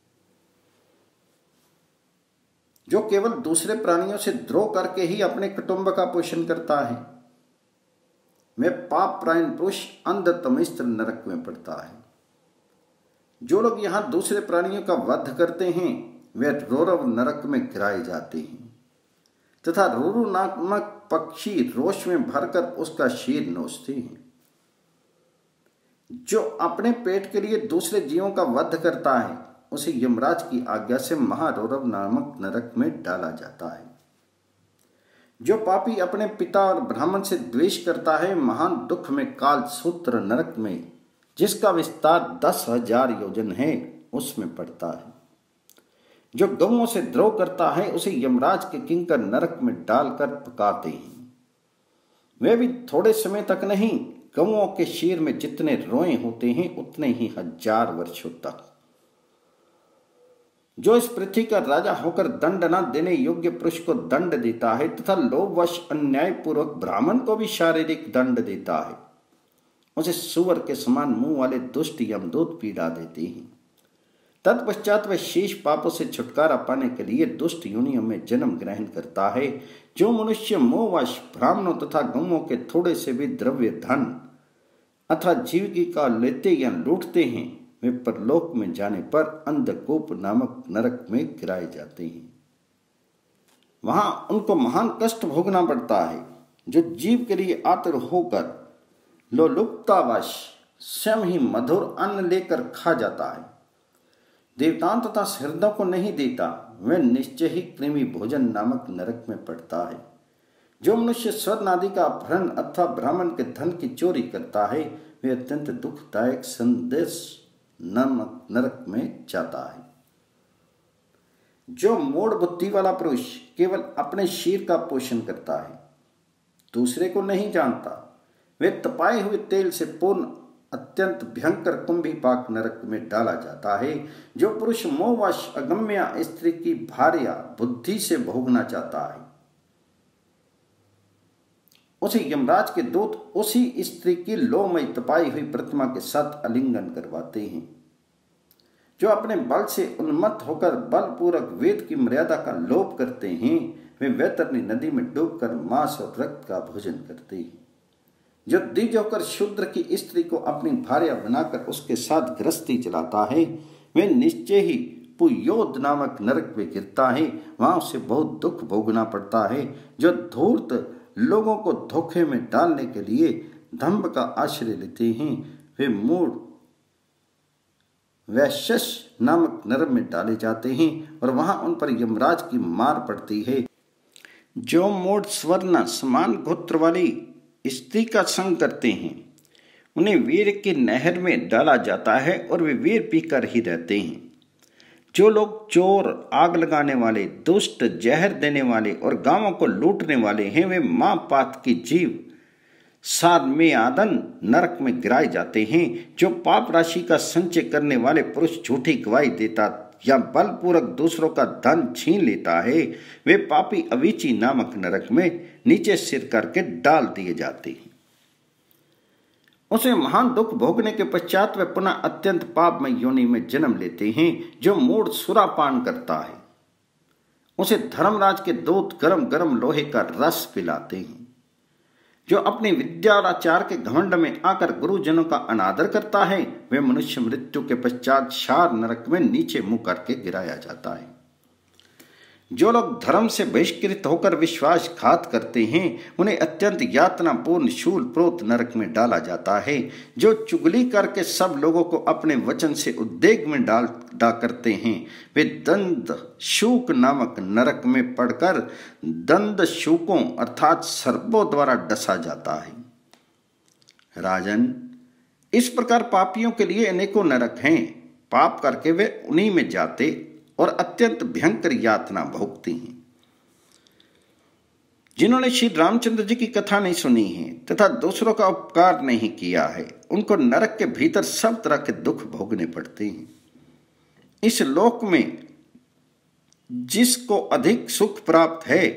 जो केवल दूसरे प्राणियों से द्रोह करके ही अपने कुटुंब का पोषण करता है, वह पाप प्रायण पुरुष अंध तमिस्त्र नरक में पड़ता है। जो लोग यहां दूसरे प्राणियों का वध करते हैं वे रौरव नरक में गिराए जाते हैं तथा रुरु नामक पक्षी रोष में भरकर उसका शीर नोचते हैं। जो अपने पेट के लिए दूसरे जीवों का वध करता है उसे यमराज की आज्ञा से महारौरव नामक नरक में डाला जाता है। जो पापी अपने पिता और ब्राह्मण से द्वेष करता है महान दुख में काल सूत्र नरक में, जिसका विस्तार दस हजार योजन है, उसमें पड़ता है। जो गौओं से द्रोह करता है उसे यमराज के किंकर नरक में डालकर पकाते हैं। वे भी थोड़े समय तक नहीं, गौओं के शीर में जितने रोए होते हैं उतने ही हजार वर्षों तक। जो इस पृथ्वी का राजा होकर दंड न देने योग्य पुरुष को दंड देता है तथा लोभवश अन्यायपूर्वक ब्राह्मण को भी शारीरिक दंड देता है, उसे सुअर के समान मुंह वाले दुष्ट यमदूत पीड़ा देते हैं। तत्पश्चात वह शेष पापों से छुटकारा पाने के लिए दुष्ट योनियों में जन्म ग्रहण करता है। जो मनुष्य मोहवश ब्राह्मणों तथा गौओं के थोड़े से भी द्रव्य धन अथवा जीविका लेते या लूटते हैं, वे परलोक में जाने पर अंधकूप नामक नरक में गिराए जाते हैं। वहां उनको महान कष्ट भोगना पड़ता है। जो जीव के लिए आतुर होकर लोलुपतावश स्वयं ही मधुर अन्न लेकर खा जाता है, देवताओं तथा हृदयों को नहीं देता, वह निश्चय ही कृमि भोजन नामक नरक में पड़ता है। जो मनुष्य स्वर्ण आदि का अपहरण अथवा ब्राह्मण के धन की चोरी करता है, वे अत्यंत दुखदायक संदेश नामक नरक में जाता है। जो मूढ़ बुद्धि वाला पुरुष केवल अपने शीर का पोषण करता है, दूसरे को नहीं जानता, वे तपाए हुए तेल से पूर्ण अत्यंत भयंकर कुंभीपाक नरक में डाला जाता है। जो पुरुष मोहवश अगम्य स्त्री की भार्या बुद्धि से भोगना चाहता है, उसे यमराज के दूत उसी स्त्री की लोमय तपाई हुई प्रतिमा के साथ आलिंगन करवाते हैं। जो अपने बल से उन्मत्त होकर बलपूर्वक वेद की मर्यादा का लोप करते हैं, वे वैतरणी नदी में डूबकर मांस और रक्त का भोजन करते हैं। जो द्विज होकर शूद्र की स्त्री को अपनी भार्या बनाकर उसके साथ गृहस्थी चलाता है, वे निश्चय ही पुयोद नामक नरक में गिरता है। वहां उसे बहुत दुख भोगना पड़ता है। जो धूर्त लोगों को धोखे में डालने के लिए दंभ का आश्रय लेते हैं, वे मूढ़ वैश्यश नामक नरक में डाले जाते हैं और वहां उन पर यमराज की मार पड़ती है। जो मूढ़ स्वर्ण समान गोत्र वाली स्त्री का संग करते हैं, उन्हें वीर की नहर में डाला जाता है और वे वीर पीकर ही रहते हैं। जो लोग चोर, आग लगाने वाले, दुष्ट, जहर देने वाले और गांवों को लूटने वाले हैं, वे मां पात की जीव साध में आदन नरक में गिराए जाते हैं। जो पाप राशि का संचय करने वाले पुरुष झूठी गवाही देता या बलपूर्वक दूसरों का धन छीन लेता है, वे पापी अवीची नामक नरक में नीचे सिर करके डाल दिए जाते हैं। उसे महान दुख भोगने के पश्चात वे पुनः अत्यंत पापमय योनि में जन्म लेते हैं। जो मूढ़ सुरापान करता है, उसे धर्मराज के दूत गरम गरम लोहे का रस पिलाते हैं। जो अपनी विद्या और आचार के घमंड में आकर गुरुजनों का अनादर करता है, वह मनुष्य मृत्यु के पश्चात शार नरक में नीचे मुंह करके गिराया जाता है। जो लोग धर्म से बहिष्कृत होकर विश्वासघात करते हैं, उन्हें अत्यंत यातनापूर्ण शूल प्रोत नरक में डाला जाता है। जो चुगली करके सब लोगों को अपने वचन से उद्वेग में डाल डा करते हैं, वे दंड शूक नामक नरक में पड़कर दंड शूकों अर्थात सर्पों द्वारा डसा जाता है। राजन, इस प्रकार पापियों के लिए अनेकों नरक हैं। पाप करके वे उन्हीं में जाते और अत्यंत भयंकर यातना भोगती हैं। जिन्होंने श्री रामचंद्र जी की कथा नहीं सुनी है तथा दूसरों का उपकार नहीं किया है, उनको नरक के भीतर सब तरह के दुख भोगने पड़ते हैं। इस लोक में जिसको अधिक सुख प्राप्त है,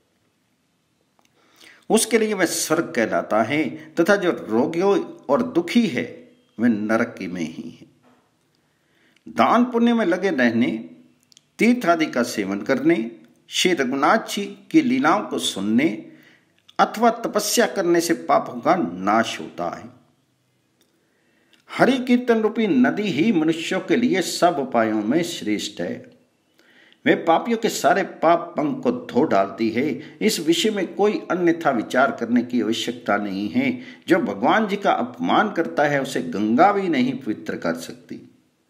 उसके लिए वह स्वर्ग कहलाता है, तथा जो रोगियों और दुखी है वह नरक में ही है। दान पुण्य में लगे रहने, तीर्थ आदि का सेवन करने, श्री रघुनाथ जी की लीलाओं को सुनने अथवा तपस्या करने से पापों का नाश होता है। हरि कीर्तन रूपी नदी ही मनुष्यों के लिए सब उपायों में श्रेष्ठ है। वे पापियों के सारे पाप पंख को धो डालती है। इस विषय में कोई अन्यथा विचार करने की आवश्यकता नहीं है। जो भगवान जी का अपमान करता है, उसे गंगा भी नहीं पवित्र कर सकती।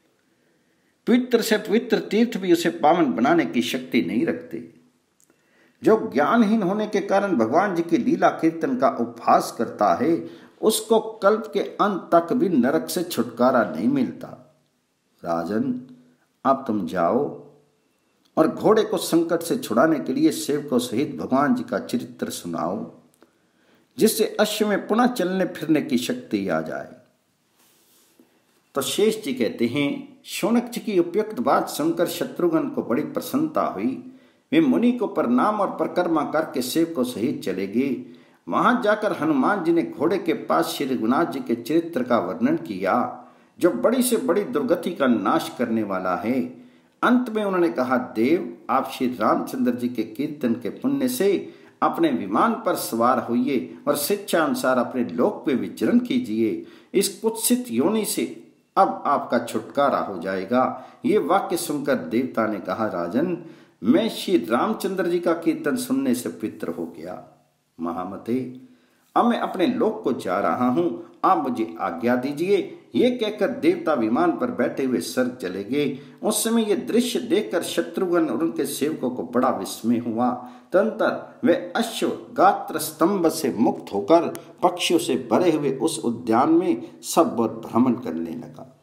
पवित्र से पवित्र तीर्थ भी उसे पावन बनाने की शक्ति नहीं रखते। जो ज्ञानहीन होने के कारण भगवान जी की लीला कीर्तन का उपहास करता है, उसको कल्प के अंत तक भी नरक से छुटकारा नहीं मिलता। राजन, अब तुम जाओ और घोड़े को संकट से छुड़ाने के लिए सेवकों सहित भगवान जी का चरित्र सुनाओ, जिससे अश्व में पुनः चलने फिरने की शक्ति आ जाए। तो शेष जी कहते हैं, शौनक जी की उपयुक्त बात सुनकर शत्रुघ्न को बड़ी प्रसन्नता हुई। वे मुनि को प्रणाम और परिक्रमा करके सेवकों सहित चले गए। वहां जाकर हनुमान जी ने घोड़े के पास श्री रघुनाथ जी के चरित्र का वर्णन किया, जो बड़ी से बड़ी दुर्गति का नाश करने वाला है। अंत में उन्होंने कहा, देव, आप श्री रामचंद्र जी के कीर्तन के पुण्य से अपने विमान पर सवार होइए और शिक्षा अनुसार अपने लोक पे विचरण कीजिए। इस कुत्सित योनि से अब आपका छुटकारा हो जाएगा। ये वाक्य सुनकर देवता ने कहा, राजन, मैं श्री रामचंद्र जी का कीर्तन सुनने से पवित्र हो गया। महामते, अब मैं अपने लोक को जा रहा हूं, आप मुझे आज्ञा दीजिए। ये कहकर देवता विमान पर बैठे हुए स्वर्ग चले गए। उस समय ये दृश्य देखकर शत्रुघ्न और उनके सेवकों को बड़ा विस्मय हुआ। तदंतर वे अश्व गात्र स्तंभ से मुक्त होकर पक्षियों से भरे हुए उस उद्यान में सब भ्रमण करने लगा।